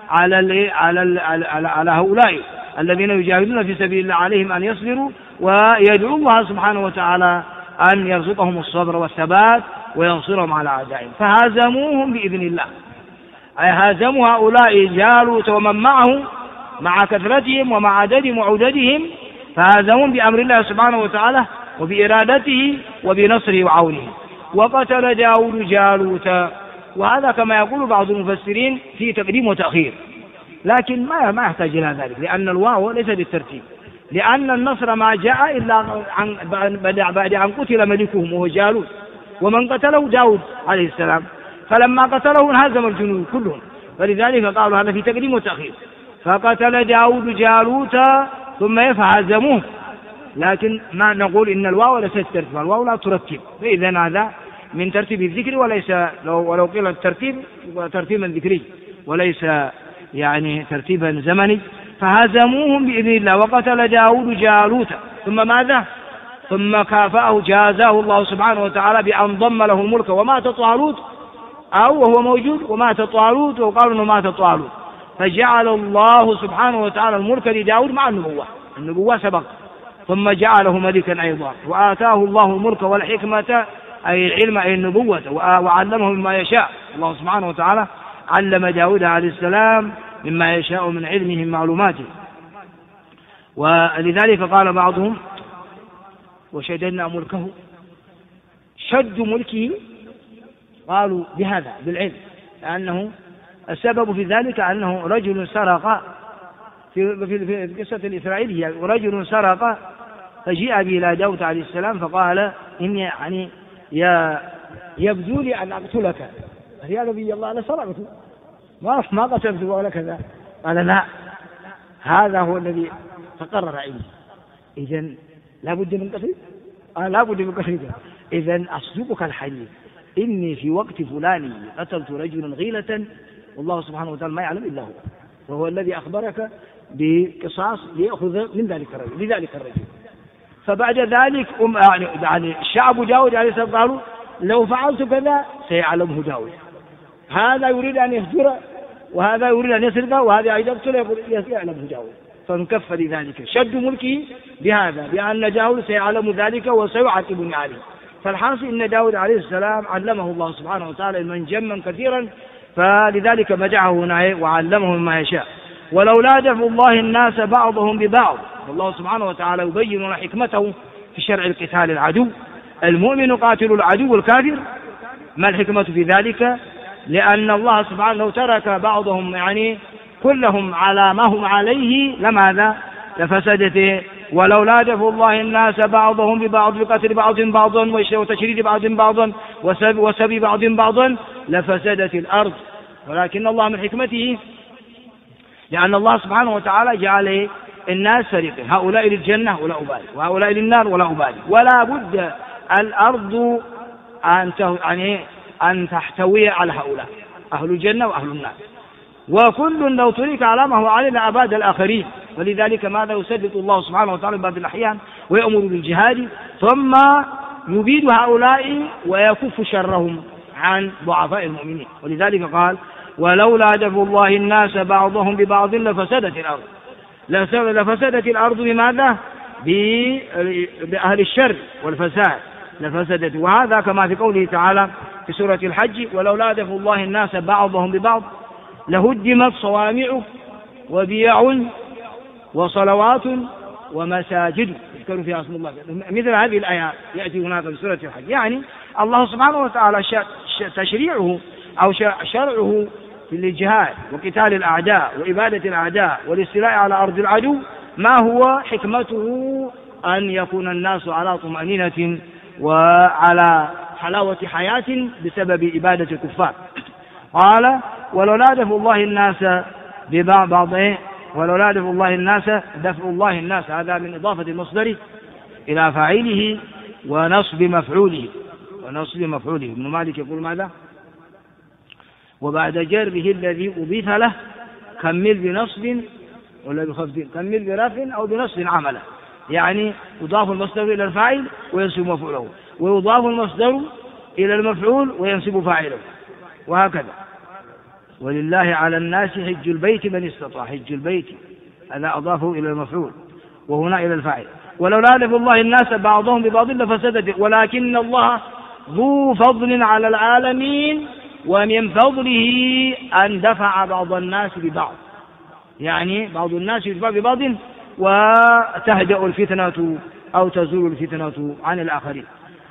على هؤلاء الذين يجاهدون في سبيل الله عليهم أن يصبروا ويدعو الله سبحانه وتعالى أن يرزقهم الصبر والثبات وينصرهم على أعدائهم. فهزموهم بإذن الله، أي هزموا هؤلاء جالوت ومن معه مع كثرتهم ومع عددهم وعددهم، فهزموهم بأمر الله سبحانه وتعالى وبإرادته وبنصره وعونه. وقتل داود جالوت، وهذا كما يقول بعض المفسرين في تقديم وتأخير، لكن ما يحتاج إلى ذلك، لأن الواو ليس بالترتيب، لأن النصر ما جاء إلا بعد أن قتل ملكهم وهو جالوت، ومن قتله داود عليه السلام، فلما قتله انهزم الجنود كلهم، فلذلك قالوا هذا في تقديم وتأخير. فقتل داود جالوت ثم فهزموه، لكن ما نقول إن الواو ليس الترتيب، الواو لا ترتب، فإذا هذا من ترتيب الذكر وليس ولو قيل الترتيب ترتيبا ذكري وليس يعني ترتيبا زمني، فهزموهم بإذن الله وقتل داود جالوت. ثم ماذا؟ ثم كافأه جازاه الله سبحانه وتعالى بأن ضم له الملك ومات طالوت، أو وهو موجود ومات طالوت، وقالوا أنه مات طالوت، فجعل الله سبحانه وتعالى الملك لداود مع النبوة سبق، ثم جعله ملكا أيضا، وآتاه الله الملك والحكمة أي العلم أي النبوة، وعلمه مما يشاء. الله سبحانه وتعالى علم داود عليه السلام مما يشاء من علمه من معلوماته. ولذلك قال بعضهم وشددنا ملكه، شد ملكه قالوا بهذا بالعلم، لأنه السبب في ذلك أنه رجل سرق في قصة الإسرائيلية، رجل سرق فجيء به إلى داود عليه السلام فقال إني يعني يبدو لي أن أقتلك. يا نبي الله أنا سرقت ما قتلت ولا كذا. قال لا، هذا هو الذي تقرر عندي، إذن لا بد من قتلك. لا بد من قتلك، إذن أصدقك الحديث، إني في وقت فلاني قتلت رجلا غيلة والله سبحانه وتعالى ما يعلم إلا هو، وهو الذي أخبرك بقصاص ليأخذ من لذلك الرجل. فبعد ذلك يعني الشعب داود عليه السلام قالوا لو فعلت كذا سيعلمه داود، هذا يريد أن يهجر وهذا يريد أن يسرق وهذا أيضا يعلمه داود، فانكف لذلك. شد ملكه بهذا بأن داود سيعلم ذلك وسيعاقبني عليه. فالحاصل إن داود عليه السلام علمه الله سبحانه وتعالى من جما كثيرا، فلذلك مدعه هنا وعلمه مما يشاء. ولولا دفع الله الناس بعضهم ببعض، والله سبحانه وتعالى يبين حكمته في شرع القتال العدو. المؤمن قاتل العدو الكافر، ما الحكمة في ذلك؟ لأن الله سبحانه ترك بعضهم يعني كلهم على ما هم عليه لماذا؟ لفسدته. ولولا دفع الله الناس بعضهم ببعض بقتل بعض بعضا وتشريد بعض بعضا وسبي بعض بعضا لفسدت الأرض. ولكن الله من حكمته، لأن الله سبحانه وتعالى جعل الناس فريقين، هؤلاء للجنة ولا أبالي وهؤلاء للنار ولا أبالي، ولا بد الأرض أن تحتوي على هؤلاء، أهل الجنة وأهل النار، وكل لو ترك على ما هو عليه لأباد الآخرين. ولذلك ماذا يسدد الله سبحانه وتعالى بعض الأحيان ويأمر بالجهاد ثم يبيد هؤلاء ويكف شرهم عن ضعفاء المؤمنين. ولذلك قال ولولا دفع الله الناس بعضهم ببعض لفسدت الأرض بماذا؟ بأهل الشر والفساد لفسدت. وهذا كما في قوله تعالى في سورة الحج ولولا دفع الله الناس بعضهم ببعض لهدمت صوامع وبيع وصلوات ومساجد يذكر فيها اسم الله. مثل هذه الآيات يأتي هناك في سورة الحج. يعني الله سبحانه وتعالى تشريعه أو شرعه في الجهاد وقتال الأعداء وإبادة الأعداء والاستيلاء على أرض العدو، ما هو حكمته؟ أن يكون الناس على طمأنينة وعلى حلاوة حياة بسبب إبادة الكفار. قال ولولا دفع الله الناس ولولا دفع الله الناس، هذا من إضافة المصدر إلى فاعله ونصب مفعوله. ابن مالك يقول ماذا؟ وبعد جره الذي أضيف له كمل بنصب ولا بخفض، كمل برفع أو بنصب عمله. يعني يضاف المصدر إلى الفاعل وينصب مفعوله، ويضاف المصدر إلى المفعول وينصب فاعله، وهكذا. ولله على الناس حج البيت من استطاع، حج البيت هذا أضافه إلى المفعول وهنا إلى الفاعل. ولولا دفع الله الناس بعضهم ببعض لفسدت، ولكن الله ذو فضل على العالمين ومن فضله أن دفع بعض الناس ببعض، يعني بعض الناس يدفع ببعض وتهدأ الفتنة أو تزول الفتنة عن الآخرين.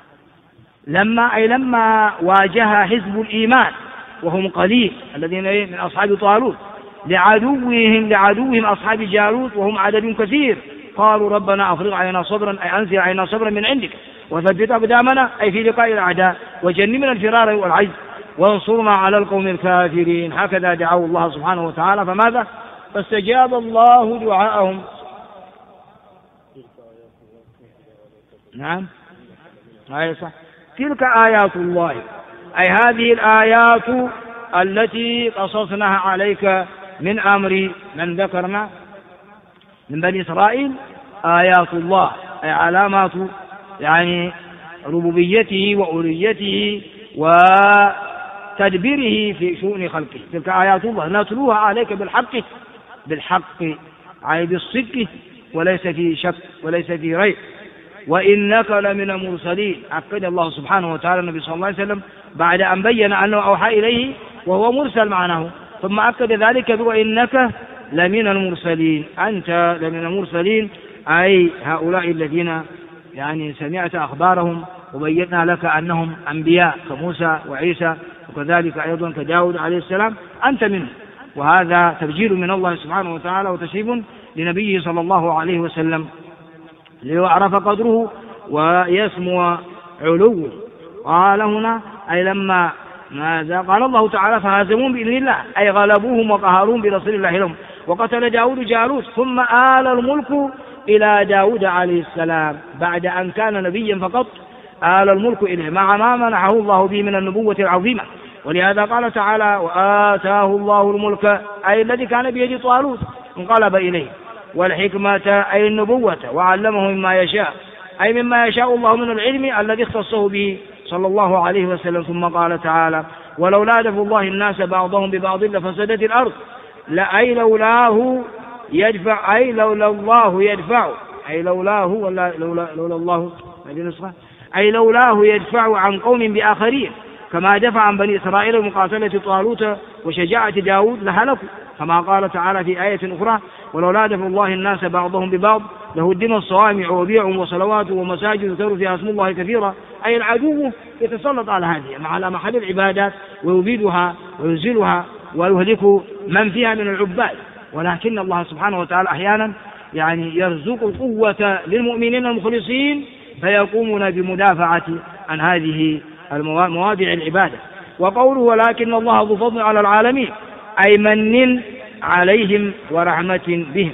لما واجه حزب الإيمان وهم قليل الذين من أصحاب طالوت لعدوهم أصحاب جالوت وهم عدد كثير، قالوا ربنا أفرغ علينا صبرا أي أنزل علينا صبرا من عندك وثبت أقدامنا أي في لقاء الأعداء وجنبنا الفرار والعجز وانصرنا على القوم الكافرين. هكذا دعوا الله سبحانه وتعالى، فماذا؟ فاستجاب الله دعاءهم. نعم صح. تلك آيات الله، أي هذه الآيات التي قصصناها عليك من أمر من ذكرنا من بني إسرائيل آيات الله، أي علامات يعني ربوبيته وألوهيته وتدبيره في شؤون خلقه. تلك آيات الله نتلوها عليك بالحق أي بالصدق، وليس في شك وليس في ريب. وإنك لمن المرسلين، أكد الله سبحانه وتعالى النبي صلى الله عليه وسلم بعد أن بين أنه أوحى إليه وهو مرسل معناه، ثم أكد ذلك وإنك لمن المرسلين، أنت لمن المرسلين، أي هؤلاء الذين يعني سمعت أخبارهم وبينا لك أنهم أنبياء كموسى وعيسى، وكذلك أيضا كداود عليه السلام، أنت منهم. وهذا تبجيل من الله سبحانه وتعالى وتشريف لنبيه صلى الله عليه وسلم ليعرف قدره ويسمو علوه. قال هنا أي لما ماذا قال الله تعالى فهزموهم بإذن الله، أي غلبوهم وقهروهم بنصر الله لهم، وقتل داود جالوت، ثم آل الملك إلى داود عليه السلام بعد أن كان نبيا فقط، آل الملك إليه مع ما منحه الله به من النبوة العظيمة. ولهذا قال تعالى وآتاه الله الملك، أي الذي كان بيد طالوت انقلب إليه، والحكمة أي النبوة، وعلمه مما يشاء، أي مما يشاء الله من العلم الذي اختصه به صلى الله عليه وسلم. ثم قال تعالى ولولا دفع الله الناس بعضهم ببعض لفسدت الأرض، أي لولاه يدفع، أي لولا الله يدفع، أي لولاه ولا لولا الله هذه نسخة، أي لولاه يدفع عن قوم بآخرين، كما دفع عن بني إسرائيل مقاتلة طالوت وشجاعة داود لهلكوا، كما قال تعالى في آية أخرى ولولا دفع الله الناس بعضهم ببعض لهدم الصوامع وبيع وصلوات ومساجد يذكر فيها اسم الله كثيرا، أي العدو يتسلط على هذه على محل العبادات ويبيدها ويزيلها ويهلك من فيها من العباد. ولكن الله سبحانه وتعالى أحيانا يعني يرزق القوة للمؤمنين المخلصين فيقومون بمدافعة عن هذه مواضع العبادة. وقوله ولكن الله ذو فضل على العالمين، أي من عليهم ورحمة بهم،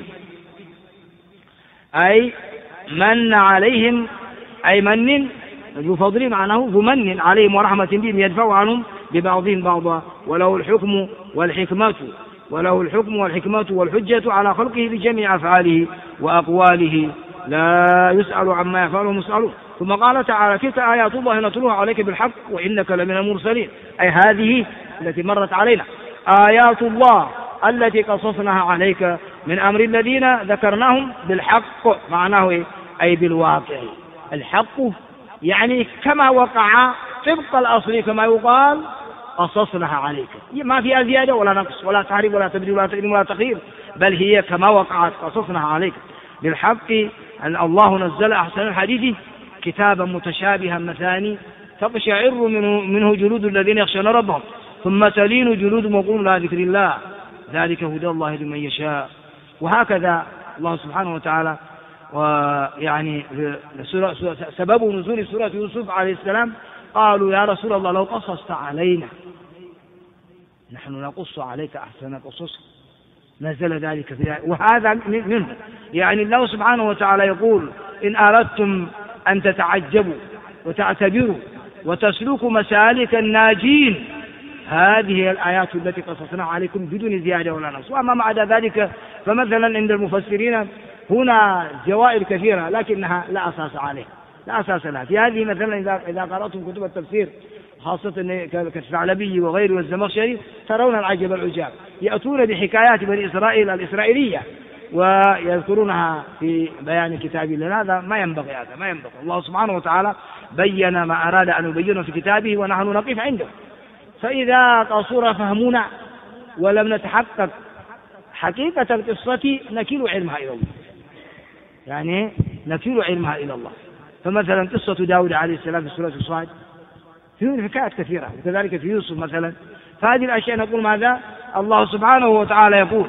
أي من عليهم، أي من ذو فضل معناه ذو من عليهم ورحمة بهم يدفع عنهم ببعضهم بعضا، وله الحكم والحكمة والحجة على خلقه بجميع أفعاله وأقواله لا يسأل عما يفعله مسألون. ثم قال تعالى تلك آيات الله نتلوها عليك بالحق وإنك لمن المرسلين، أي هذه التي مرت علينا آيات الله التي قصصناها عليك من أمر الذين ذكرناهم بالحق، معناه أي بالواقع. الحق يعني كما وقع طبق الأصل، كما يقال قصصناها عليك، ما فيها زيادة ولا نقص ولا تحريف ولا تبديل ولا تقديم ولا تخير، بل هي كما وقعت قصصناها عليك بالحق. أن الله نزل أحسن الحديث كتابا متشابها مثاني تقشعر منه جلود الذين يخشون ربهم ثم تلين جلودهم وقوم لا ذكر الله ذلك هدى الله لمن يشاء. وهكذا الله سبحانه وتعالى ويعني سبب نزول سورة يوسف عليه السلام قالوا يا رسول الله لو قصصت علينا نحن نقص عليك أحسن قصص، نزل ذلك في الآية. وهذا منه، يعني الله سبحانه وتعالى يقول إن أردتم أن تتعجبوا وتعتبروا وتسلكوا مسالك الناجين هذه الآيات التي قصصنا عليكم بدون زيادة ولا نقص. وأما مع ذلك فمثلا عند المفسرين هنا زوائد كثيرة لكنها لا أساس عليها، لا أساس لها. في هذه مثلا إذا قرأتم كتب التفسير خاصة كالثعلبي وغيره والزمخشري ترون العجب العجاب، يأتون بحكايات بني إسرائيل الإسرائيلية ويذكرونها في بيان كتاب الله. هذا ما ينبغي، هذا ما ينبغي. الله سبحانه وتعالى بين ما أراد أن يبينه في كتابه ونحن نقف عنده، فإذا قصر فهمنا ولم نتحقق حقيقة القصة نكيل علمها إلى الله، يعني نكيل علمها إلى الله. فمثلا قصة داود عليه السلام في سورة الصاد فيه حكايات كثيرة، وكذلك في يوسف مثلا. فهذه الأشياء نقول ماذا؟ الله سبحانه وتعالى يقول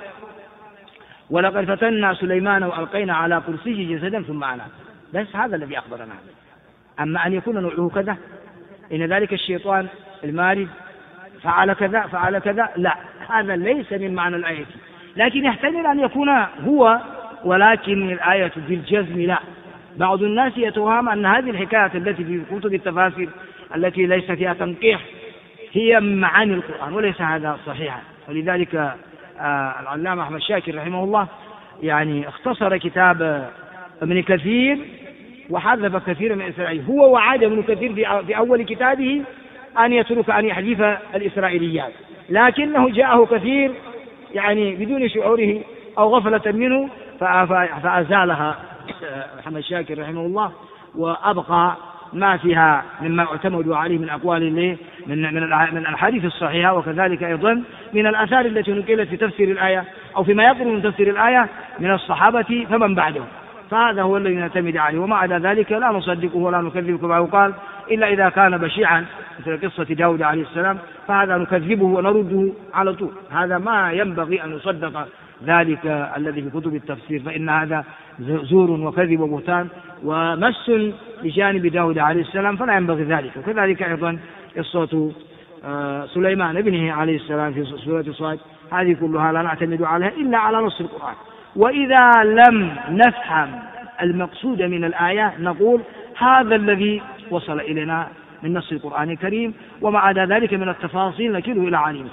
ولقد فتنا سليمان وألقينا على كرسيه جسدا ثم أناب. بس هذا الذي أخبرنا. أما أن يكون نوعه كذا إن ذلك الشيطان المارد فعل كذا لا، هذا ليس من معنى الآية، لكن يحتمل أن يكون هو، ولكن الآية بالجزم لا. بعض الناس يتوهم أن هذه الحكايات التي في كتب التفاسير التي ليس فيها تنقيح هي من معاني القرآن، وليس هذا صحيحا. ولذلك العلامة أحمد شاكر رحمه الله يعني اختصر كتاب ابن كثير وحذف كثير من الإسرائيليات. هو وعد ابن كثير في أول كتابه أن يترك أن يحذف الإسرائيليات، لكنه جاءه كثير يعني بدون شعوره أو غفلة منه فأزالها محمد شاكر رحمه الله، وأبقى ما فيها مما اعتمدوا عليه من أقوال من الأحاديث الصحيحة، وكذلك أيضا من الآثار التي نقلت في تفسير الآية أو فيما يقرب من تفسير الآية من الصحابة فمن بعدهم، فهذا هو الذي نعتمد عليه. وما عدا ذلك لا نصدقه ولا نكذبه كما يقال، إلا إذا كان بشيعا مثل قصة داود عليه السلام فهذا نكذبه ونرده على طول. هذا ما ينبغي أن يصدق ذلك الذي في كتب التفسير، فإن هذا زور وكذب وبهتان ومس لجانب داود عليه السلام، فلا ينبغي ذلك. وكذلك أيضا قصة سليمان ابنه عليه السلام في سورة صاد، هذه كلها لا نعتمد عليها إلا على نص القرآن. وإذا لم نفهم المقصود من الآية نقول هذا الذي وصل إلينا من نص القرآن الكريم، وما عدا ذلك من التفاصيل نكله إلى عالمه.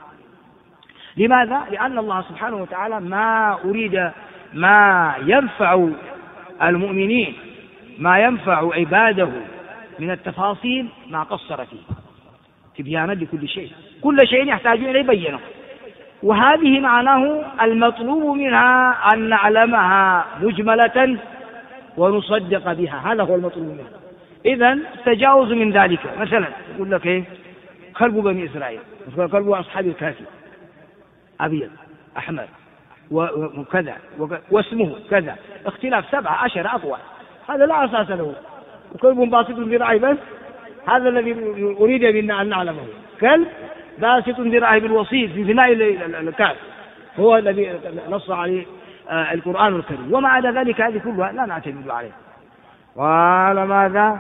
لماذا؟ لأن الله سبحانه وتعالى ما أريد ما ينفع المؤمنين ما ينفع عباده من التفاصيل ما قصر فيه تبيانا لكل شيء، كل شيء يحتاجون إليه بينه، وهذه معناه المطلوب منها أن نعلمها مجملة ونصدق بها، هذا هو المطلوب منها. إذن تجاوز من ذلك، مثلا يقول لك إيه كلب بني إسرائيل، كلب أصحاب الكافي أبيض أحمر وكذا واسمه كذا، اختلاف 17 أقوال، هذا لا أساس له. وكلب باسط ذراعيه بس، هذا الذي أريد منا أن نعلمه، كلب باسط ذراعيه بالوسيط في فناء الكعب هو الذي نص عليه القرآن الكريم. وما عدا ذلك هذه كلها لا نعتمد عليه. قال ماذا؟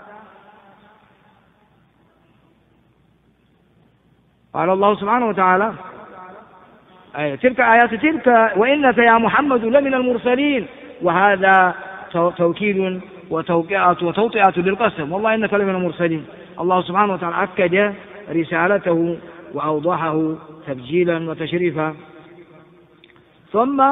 قال الله سبحانه وتعالى تلك آيات تلك وإنك يا محمد لمن المرسلين، وهذا توكيد وتوطئة للقسم، والله إنك لمن المرسلين. الله سبحانه وتعالى أكد رسالته وأوضحه تبجيلا وتشريفا، ثم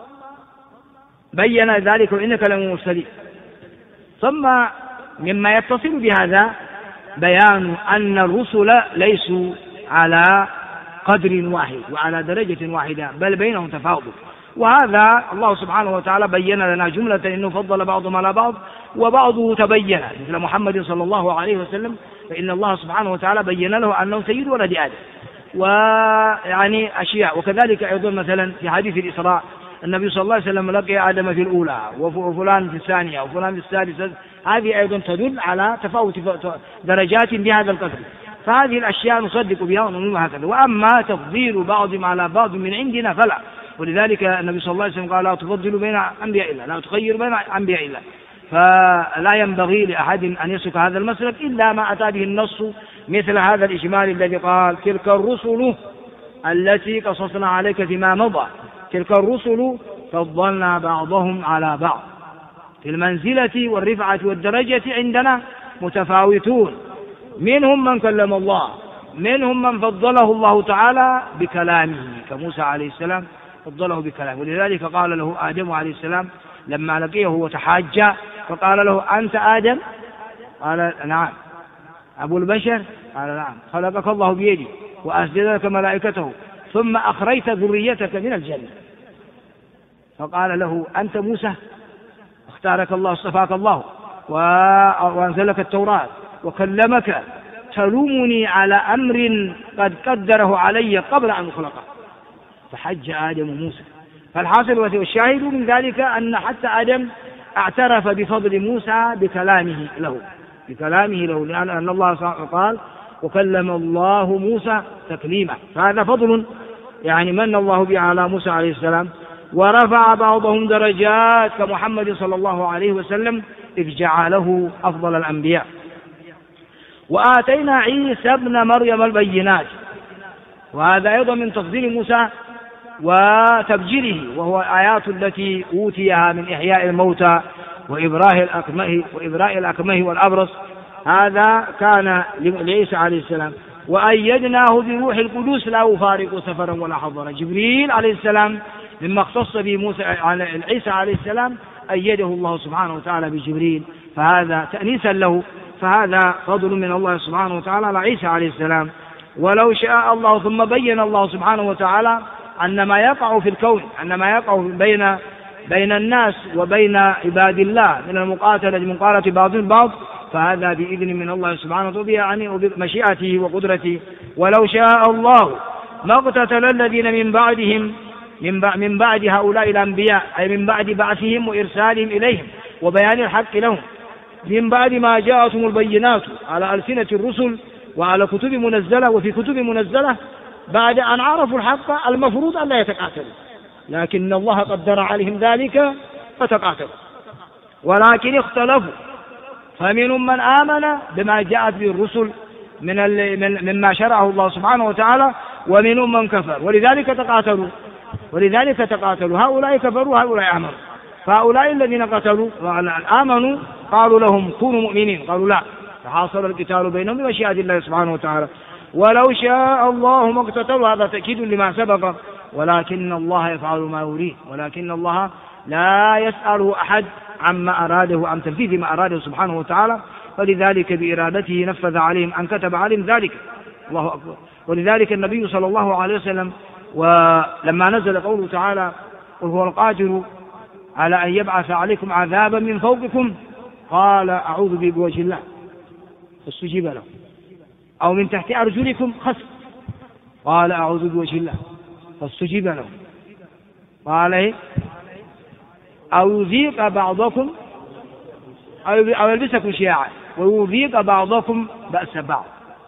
بين ذلك وإنك لمن المرسلين. ثم مما يتصل بهذا بيان أن الرسل ليسوا على قدر واحد وعلى درجة واحدة، بل بينهم تفاوت، وهذا الله سبحانه وتعالى بين لنا جملة إنه فضل بعضهم على بعض وبعضه تبين، مثل محمد صلى الله عليه وسلم، فإن الله سبحانه وتعالى بين له أنه سيد ولد آدم، ويعني أشياء. وكذلك أيضا مثلا في حديث الإسراء النبي صلى الله عليه وسلم لقي آدم في الأولى وفلان في الثانية وفلان في الثالثة، هذه أيضا تدل على تفاوت درجات بهذا القدر، فهذه الأشياء نصدق بها ونؤمنها هكذا. وأما تفضيل بعضهم على بعض من عندنا فلا، ولذلك النبي صلى الله عليه وسلم قال لا تفضل بين أنبياء الله، لا تخير بين أنبياء الله، فلا ينبغي لأحد أن يسلك هذا المسلك إلا ما أتى به النص، مثل هذا الإجمال الذي قال تلك الرسل التي قصصنا عليك فيما مضى، تلك الرسل فضلنا بعضهم على بعض في المنزلة والرفعة والدرجة عندنا متفاوتون، منهم من كلم الله، منهم من فضله الله تعالى بكلامه كموسى عليه السلام فضله بكلامه. ولذلك قال له آدم عليه السلام لما لقيه وتحاجى فقال له أنت آدم؟ قال نعم. أبو البشر؟ قال نعم. خلقك الله بيدي وأسجد لك ملائكته ثم أخرجت ذريتك من الجنة. فقال له أنت موسى؟ اختارك الله اصطفاك الله وأنزل لك التوراة وكلمك، تلومني على أمر قد قدره علي قبل أن أخلقه. فحج آدم موسى. فالحاصل والشاهد من ذلك أن حتى آدم اعترف بفضل موسى بكلامه له، لأن الله قال وكلم الله موسى تكليما، فهذا فضل يعني من الله به على موسى عليه السلام. ورفع بعضهم درجات كمحمد صلى الله عليه وسلم إذ جعله أفضل الأنبياء. وآتينا عيسى ابن مريم البينات، وهذا أيضا من تفضيل موسى وتبجيله، وهو آيات التي أوتيها من إحياء الموتى وإبراء الأكمه والأبرص، هذا كان لعيسى عليه السلام. وأيدناه بروح القدس لا يفارق سفرا ولا حضرا. جبريل عليه السلام مما اختص به عيسى عليه السلام أيده الله سبحانه وتعالى بجبريل، فهذا تأنيسا له، فهذا فضل من الله سبحانه وتعالى على عيسى عليه السلام. ولو شاء الله، ثم بين الله سبحانه وتعالى أن ما يقع في الكون، أن ما يقع بين الناس وبين عباد الله من المقاتلة لمقاتلة بعضهم البعض، فهذا بإذن من الله سبحانه وتعالى يعني وبمشيئته وقدرته. ولو شاء الله ما اقتتل الذين من بعدهم من بعد هؤلاء الأنبياء، أي من بعد بعثهم وإرسالهم إليهم وبيان الحق لهم، من بعد ما جاءتهم البينات على ألسنة الرسل وعلى كتب منزلة وفي كتب منزلة، بعد أن عرفوا الحق المفروض أن لا يتقاتلوا، لكن الله قدر عليهم ذلك فتقاتلوا، ولكن اختلفوا، فمنهم من آمن بما جاءت به الرسل مما شرعه الله سبحانه وتعالى، ومنهم من كفر، ولذلك تقاتلوا هؤلاء كفروا هؤلاء آمنوا. فهؤلاء الذين قتلوا آمنوا قالوا لهم كونوا مؤمنين، قالوا لا، فحاصل القتال بينهم بمشيئة الله سبحانه وتعالى. ولو شاء الله ما اقتتلوا، هذا تأكيد لما سبق، ولكن الله يفعل ما يريد، ولكن الله لا يسأله أحد عما أراده، عن تنفيذ ما أراده سبحانه وتعالى، فلذلك بإرادته نفذ عليهم أن كتب عليهم ذلك. الله أكبر. ولذلك النبي صلى الله عليه وسلم ولما نزل قوله تعالى قل هو القادر على أن يبعث عليكم عذابا من فوقكم، قال أعوذ به بوجه الله فاستجيب له، أو من تحت أرجلكم خسف، قال أعوذ بوجه الله فاستجيب له، قال أو يذيق بعضكم أو يلبسكم شيعا ويذيق بعضكم بأس بعض.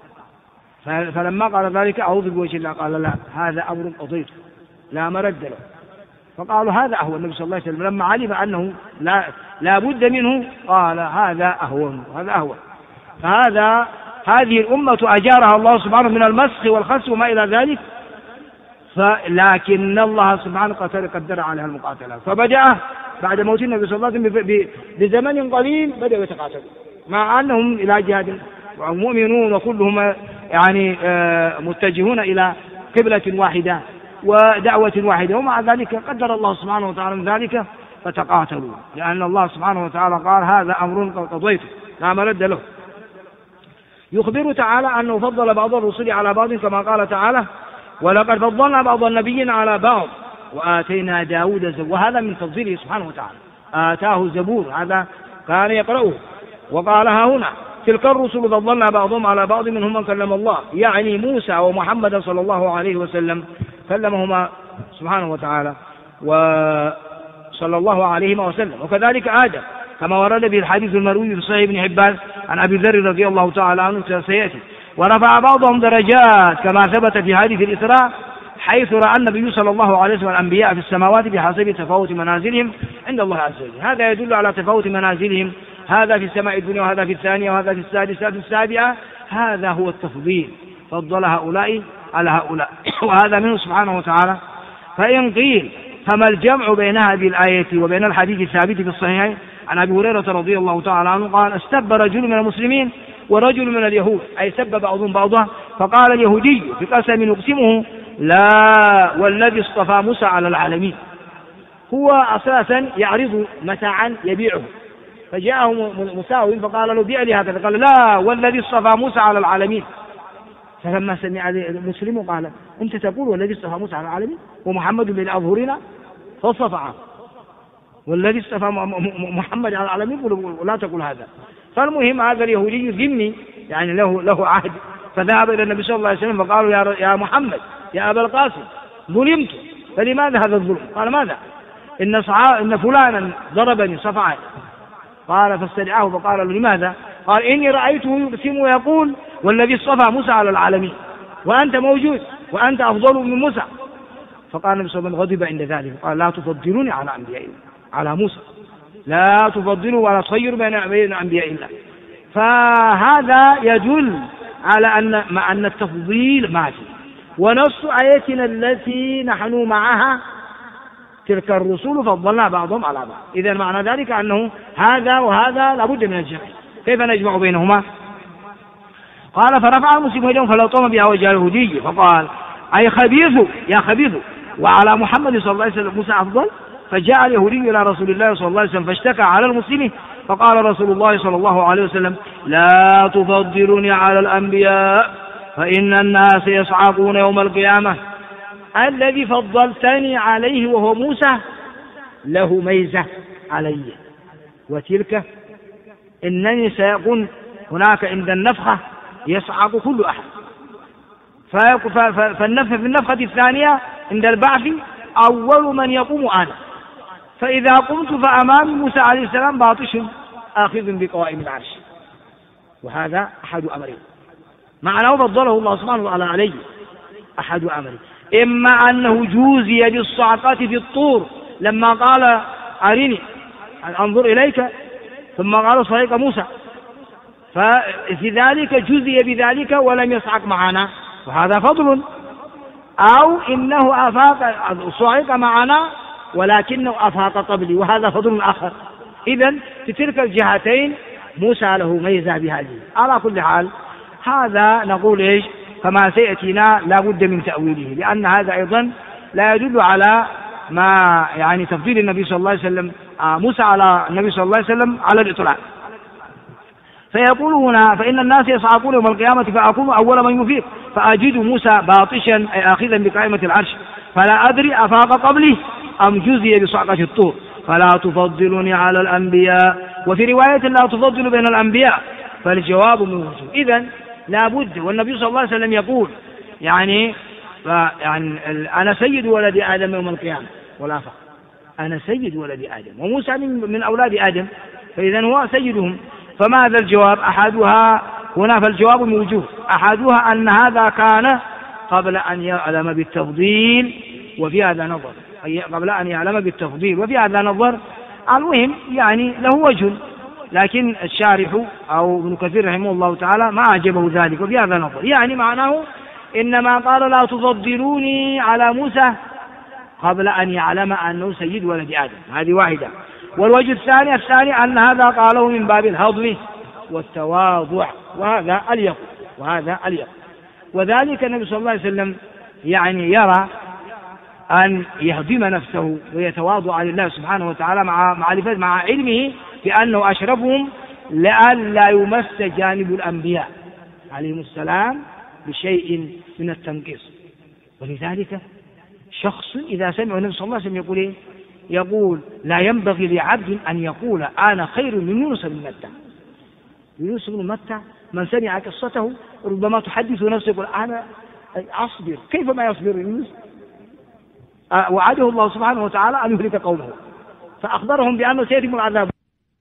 فلما قال ذلك أعوذ بوجه الله قال لا، هذا أمر قضيته لا مرد له، فقالوا هذا أهون. النبي صلى الله عليه وسلم لما علم أنه لا بد منه قال هذا أهون، هذا أهون. هذه الأمة أجارها الله سبحانه من المسخ والخس وما إلى ذلك، لكن الله سبحانه قدر عليها المقاتلة، فبدأ بعد موت النبي صلى الله عليه وسلم بزمن قليل بدأوا يتقاتلوا، مع أنهم إلى جهاد مؤمنون وكلهم يعني متجهون إلى قبلة واحدة ودعوة واحدة، ومع ذلك قدر الله سبحانه وتعالى ذلك فتقاتلوا، لأن الله سبحانه وتعالى قال هذا أمر قضيته لا مرد له. يخبر تعالى أنه فضل بعض الرسل على بعض، كما قال تعالى ولقد فضلنا بعض النبيين على بعض وآتينا داود زبور، وهذا من تفضيله سبحانه وتعالى، آتاه زبور، هذا كان يقرأه. وقال ها هنا تلك الرسل فضلنا بعضهم على بعض منهم من كلم الله، يعني موسى ومحمد صلى الله عليه وسلم كلمهما سبحانه وتعالى وصلى الله عليه وسلم، وكذلك آدم كما ورد به الحديث المروي في صحيح ابن حبان عن أبي ذر رضي الله تعالى عنه سيأتي. ورفع بعضهم درجات كما ثبت في حديث الإسراء، حيث رأى النبي صلى الله عليه وسلم الأنبياء في السماوات بحسب تفاوت منازلهم عند الله عز وجل. هذا يدل على تفاوت منازلهم، هذا في السماء الدنيا وهذا في الثانية وهذا في السادسة في السابعة، هذا هو التفضيل، فضل هؤلاء على هؤلاء وهذا منه سبحانه وتعالى. فإن قيل فما الجمع بين هذه الآية وبين الحديث الثابت في الصحيحين عن أبي هريرة رضي الله تعالى عنه قال استب رجل من المسلمين ورجل من اليهود، أي سب بعضهم بعضا، فقال اليهودي في قسم يقسمه لا والذي اصطفى موسى على العالمين، هو أساسا يعرض متاعا يبيعه، فجاءه مساوي فقال له بيع لي هكذا، قال لا والذي اصطفى موسى على العالمين. فلما سمع المسلم قال أنت تقول والذي اصطفى موسى على العالمين ومحمد من أظهرنا، فاصطفى والذي اصطفى محمد على العالمين ولا تقول هذا. فالمهم هذا اليهودي ذمي يعني له عهد، فذهب إلى النبي صلى الله عليه وسلم فقالوا يا محمد يا أبا القاسم ظلمت، فلماذا هذا الظلم؟ قال ماذا؟ إن فلانا ضربني صفعا. قال فاستدعاه فقال له لماذا؟ قال إني رأيته يقسم ويقول والذي اصطفى موسى على العالمين وأنت موجود وأنت أفضل من موسى. فقال النبي صلى الله عليه وسلم غضب عند ذلك، قال لا تفضلوني على أنبياء الله، على موسى لا تفضلوا ولا تصيروا بين أنبياء الله. فهذا يدل على أن التفضيل ما فيه. ونص آيتنا التي نحن معها تلك الرسل فضلنا بعضهم على بعض، إذا معنى ذلك أنه هذا وهذا لابد من الجمع. كيف نجمع بينهما؟ قال فرفع المسلم يدهم فلطم بها وجه اليهودي فقال أي خبيث يا خبيث، وعلى محمد صلى الله عليه وسلم موسى أفضل. فجاء اليهودي إلى رسول الله صلى الله عليه وسلم فاشتكى على المسلم، فقال رسول الله صلى الله عليه وسلم لا تفضلني على الأنبياء فإن الناس يصعقون يوم القيامة. الذي فضلتني عليه وهو موسى له ميزة علي، وتلك إنني سيكون هناك عند النفخة يصعق كل أحد، في النفخة الثانية عند البعث أول من يقوم أنا، فإذا قمت فأمامي موسى عليه السلام باطش آخذ بقوائم العرش. وهذا أحد أمرين، معناه فضله الله سبحانه وتعالى عليه أحد أمرين، إما أنه جوزي بالصعقة في الطور لما قال أرني أنظر إليك ثم قال صعق موسى، ففي ذلك جزي بذلك ولم يصعق معنا وهذا فضل، أو إنه أفاق صعق معنا ولكنه أفاق قبلي وهذا فضل آخر. إذن في تلك الجهتين موسى له ميزة بهذه. على كل حال هذا نقول إيش كما سيأتينا لا بد من تأويله، لأن هذا أيضا لا يدل على ما يعني تفضيل النبي صلى الله عليه وسلم موسى على النبي صلى الله عليه وسلم على الإطلاق. فيقول هنا فإن الناس يصعقون يوم القيامة فأكون أول من يفيق فأجد موسى باطشا أي آخذا بقائمة العرش، فلا أدري أفاق قبله أم جزي بصعقة الطور، فلا تفضلني على الأنبياء. وفي رواية لا تفضل بين الأنبياء، فالجواب من وجوه. إذن لا بد، والنبي صلى الله عليه وسلم يقول يعني أنا سيد ولد آدم يوم القيامة ولا فخر، أنا سيد ولد آدم، وموسى من أولاد آدم فإذن هو سيدهم. فماذا الجواب؟ أحدها هنا فالجواب من وجوه، أحدها أن هذا كان قبل أن يعلم بالتفضيل وفي هذا نظر، قبل أن يعلم بالتفضيل وفي هذا نظر. المهم يعني له وجه، لكن الشارح أو ابن كثير رحمه الله تعالى ما أعجبه ذلك وفي هذا نظر، يعني معناه إنما قال لا تفضلوني على موسى قبل أن يعلم أنه سيد ولد آدم، هذه واحدة. والوجه الثاني أن هذا قاله من باب الهضم والتواضع، وهذا أليق وذلك النبي صلى الله عليه وسلم يعني يرى أن يهضم نفسه ويتواضع لله سبحانه وتعالى مع علمه بأنه أشرفهم لئلا يمس جانب الأنبياء عليهم السلام بشيء من التنقيص. ولذلك شخص إذا سمع النبي صلى الله عليه وسلم يقول إيه؟ يقول لا ينبغي لعبد أن يقول أنا خير من يونس بن متى. يونس بن متى من سمع قصته ربما تحدث نفسه يقول أنا أصبر، كيف ما يصبر يونس؟ وعده الله سبحانه وتعالى أن يهلك قومه فأخبرهم بأنه سيتم العذاب.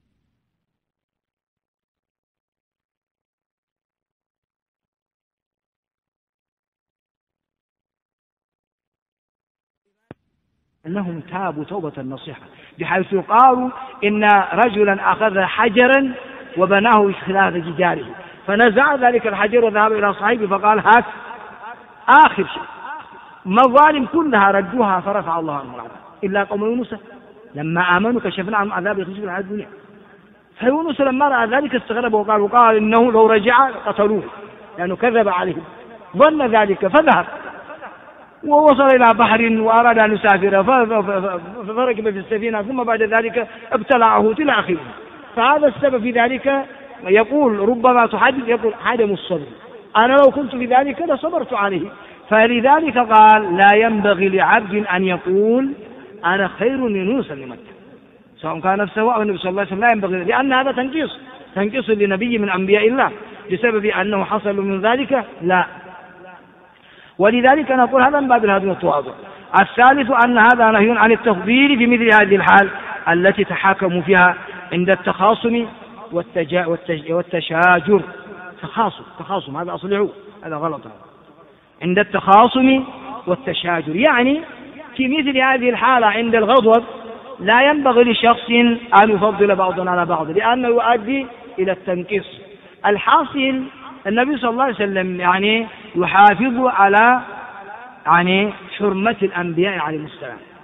أنهم تابوا توبة النصيحة، بحيث يقال إن رجلا أخذ حجرا وبناه خلاف جداره فنزع ذلك الحجر وذهب إلى صاحبه فقال هات آخر شيء، مظالم كلها ردوها فرفع الله عنهم العذاب إلا قوم يونس لما آمنوا كشفنا عنهم عذاب يخرجون على الدنيا. فيونس لما رأى ذلك استغرب وقال إنه لو رجع قتلوه لأنه كذب عليهم، ظن ذلك فذهب ووصل إلى بحر وأراد أن يسافر فركب في السفينة ثم بعد ذلك ابتلعه إلى آخره. فهذا السبب في ذلك يقول ربما تحدث يقول عدم الصبر، أنا لو كنت في ذلك لصبرت عليه. فلذلك قال لا ينبغي لعبد أن يقول أنا خير من يونس بن متى، سواء كان نفسه أو النبي صلى الله عليه وسلم، لا ينبغي، لأن هذا تنقيص لنبي من أنبياء الله بسبب أنه حصل من ذلك لا. ولذلك نقول هذا من باب الهدم والتواضع. الثالث أن هذا نهي عن التفضيل في مثل هذه الحال التي تحاكموا فيها عند التخاصم والتشاجر. تخاصم هذا أصلعوه، هذا غلط. عند التخاصم والتشاجر يعني في مثل هذه الحالة عند الغضب لا ينبغي لشخص أن يفضل بعضنا على بعض لأنه يؤدي إلى التنقيص. الحاصل النبي صلى الله عليه وسلم يعني يحافظ على حرمة الأنبياء عليهم السلام،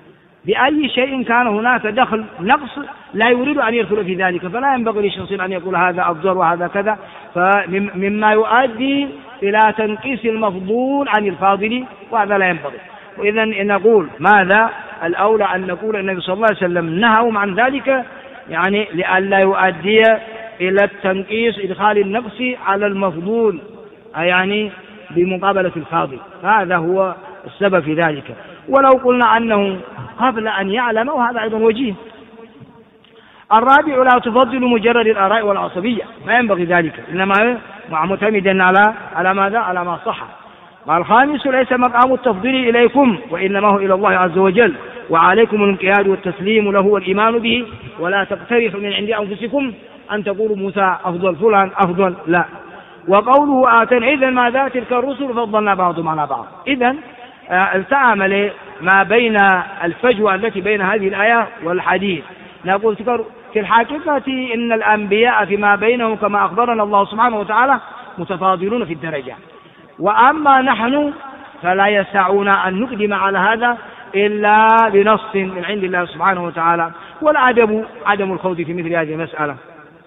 بأي شيء كان هناك دخل نقص لا يريد أن يدخل في ذلك، فلا ينبغي لشخص أن يقول هذا أفضل وهذا كذا، فمما يؤدي إلى تنقيص المفضول عن الفاضل، وهذا لا ينبغي. وإذا نقول ماذا الأولى أن نقول النبي صلى الله عليه وسلم نهوا عن ذلك، يعني لئلا يؤدي إلى التنقيص إدخال النقص على المفضول، يعني بمقابلة الفاضل، هذا هو السبب في ذلك. ولو قلنا أنه قبل أن يعلم وهذا أيضا وجيه. الرابع لا تفضل مجرد الآراء والعصبية، ما ينبغي ذلك، إنما معتمدا على ماذا؟ على ما صح. والخامس ليس مقام التفضيل إليكم، وإنما هو إلى الله عز وجل، وعليكم الانقياد والتسليم له والإيمان به، ولا تقترحوا من عند أنفسكم أن تقولوا موسى أفضل فلان أفضل، لا. وقوله آتنا، إذن ماذا؟ تلك الرسل فضلنا بعضهم على بعض. إذن التعامل ما بين الفجوة التي بين هذه الآية والحديث. نقول في الحقيقة إن الأنبياء فيما بينهم كما أخبرنا الله سبحانه وتعالى متفاضلون في الدرجة، وأما نحن فلا يسعنا أن نقدم على هذا إلا بنص من عند الله سبحانه وتعالى، والأدب عدم الخوض في مثل هذه المسألة.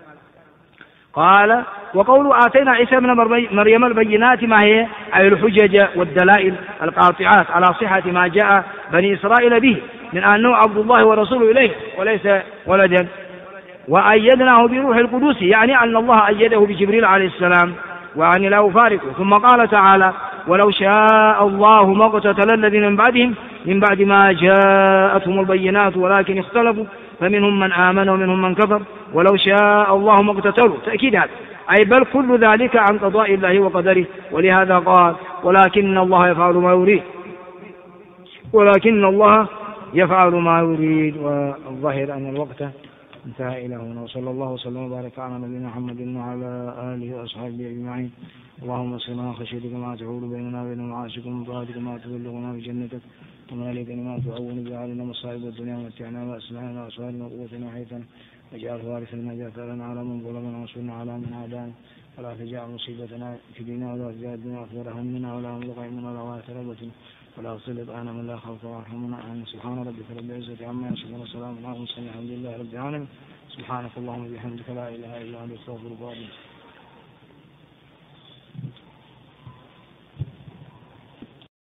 قال وقول آتينا عيسى ابن مريم البينات، ما هي؟ أي الحجج والدلائل القاطعات على صحة ما جاء بني إسرائيل به من أنه عبد الله ورسوله إليه وليس ولدا، وأيدناه بروح القدس، يعني أن الله أيده بجبريل عليه السلام وأن لا يفارقه. ثم قال تعالى ولو شاء الله ما اقتتل الذين من بعدهم من بعد ما جاءتهم البينات ولكن اختلفوا فمنهم من آمن ومنهم من كفر ولو شاء الله ما اقتتلوا، تأكيد هذا، أي بل كل ذلك عن قضاء الله وقدره. ولهذا قال ولكن الله يفعل ما يريد، ولكن الله يفعل ما يريد. والظاهر أن الوقت انتهى إلى هنا، وصلى الله وسلم وبارك على نبينا محمد وعلى آله وأصحابه أجمعين. اللهم اصلنا خشيتك ما تحول بيننا وبين معاصيك، ومن طاعتك ما تبلغنا بجنتك، ومن عليك ما تعون بعلنا مصائب الدنيا، ومتعنا وأسمعنا وأسوارنا وقوتنا حيثنا، واجعل وارثا منا ثارنا على من ظلمنا وانصرنا على من عادانا، ولا تجعل مصيبتنا في ديننا ولا تجعل الدنيا أكبر همنا ولا مبلغ علمنا ولا غاية رغبتنا ولا تسلط علينا من لا خلق وارحمنا. سبحان ربك رب العزة عما يصفون وسلام على المرسلين الحمد لله رب العالمين. سبحانك اللهم وبحمدك لا إله إلا أنت أستغفرك وأتوب إليك.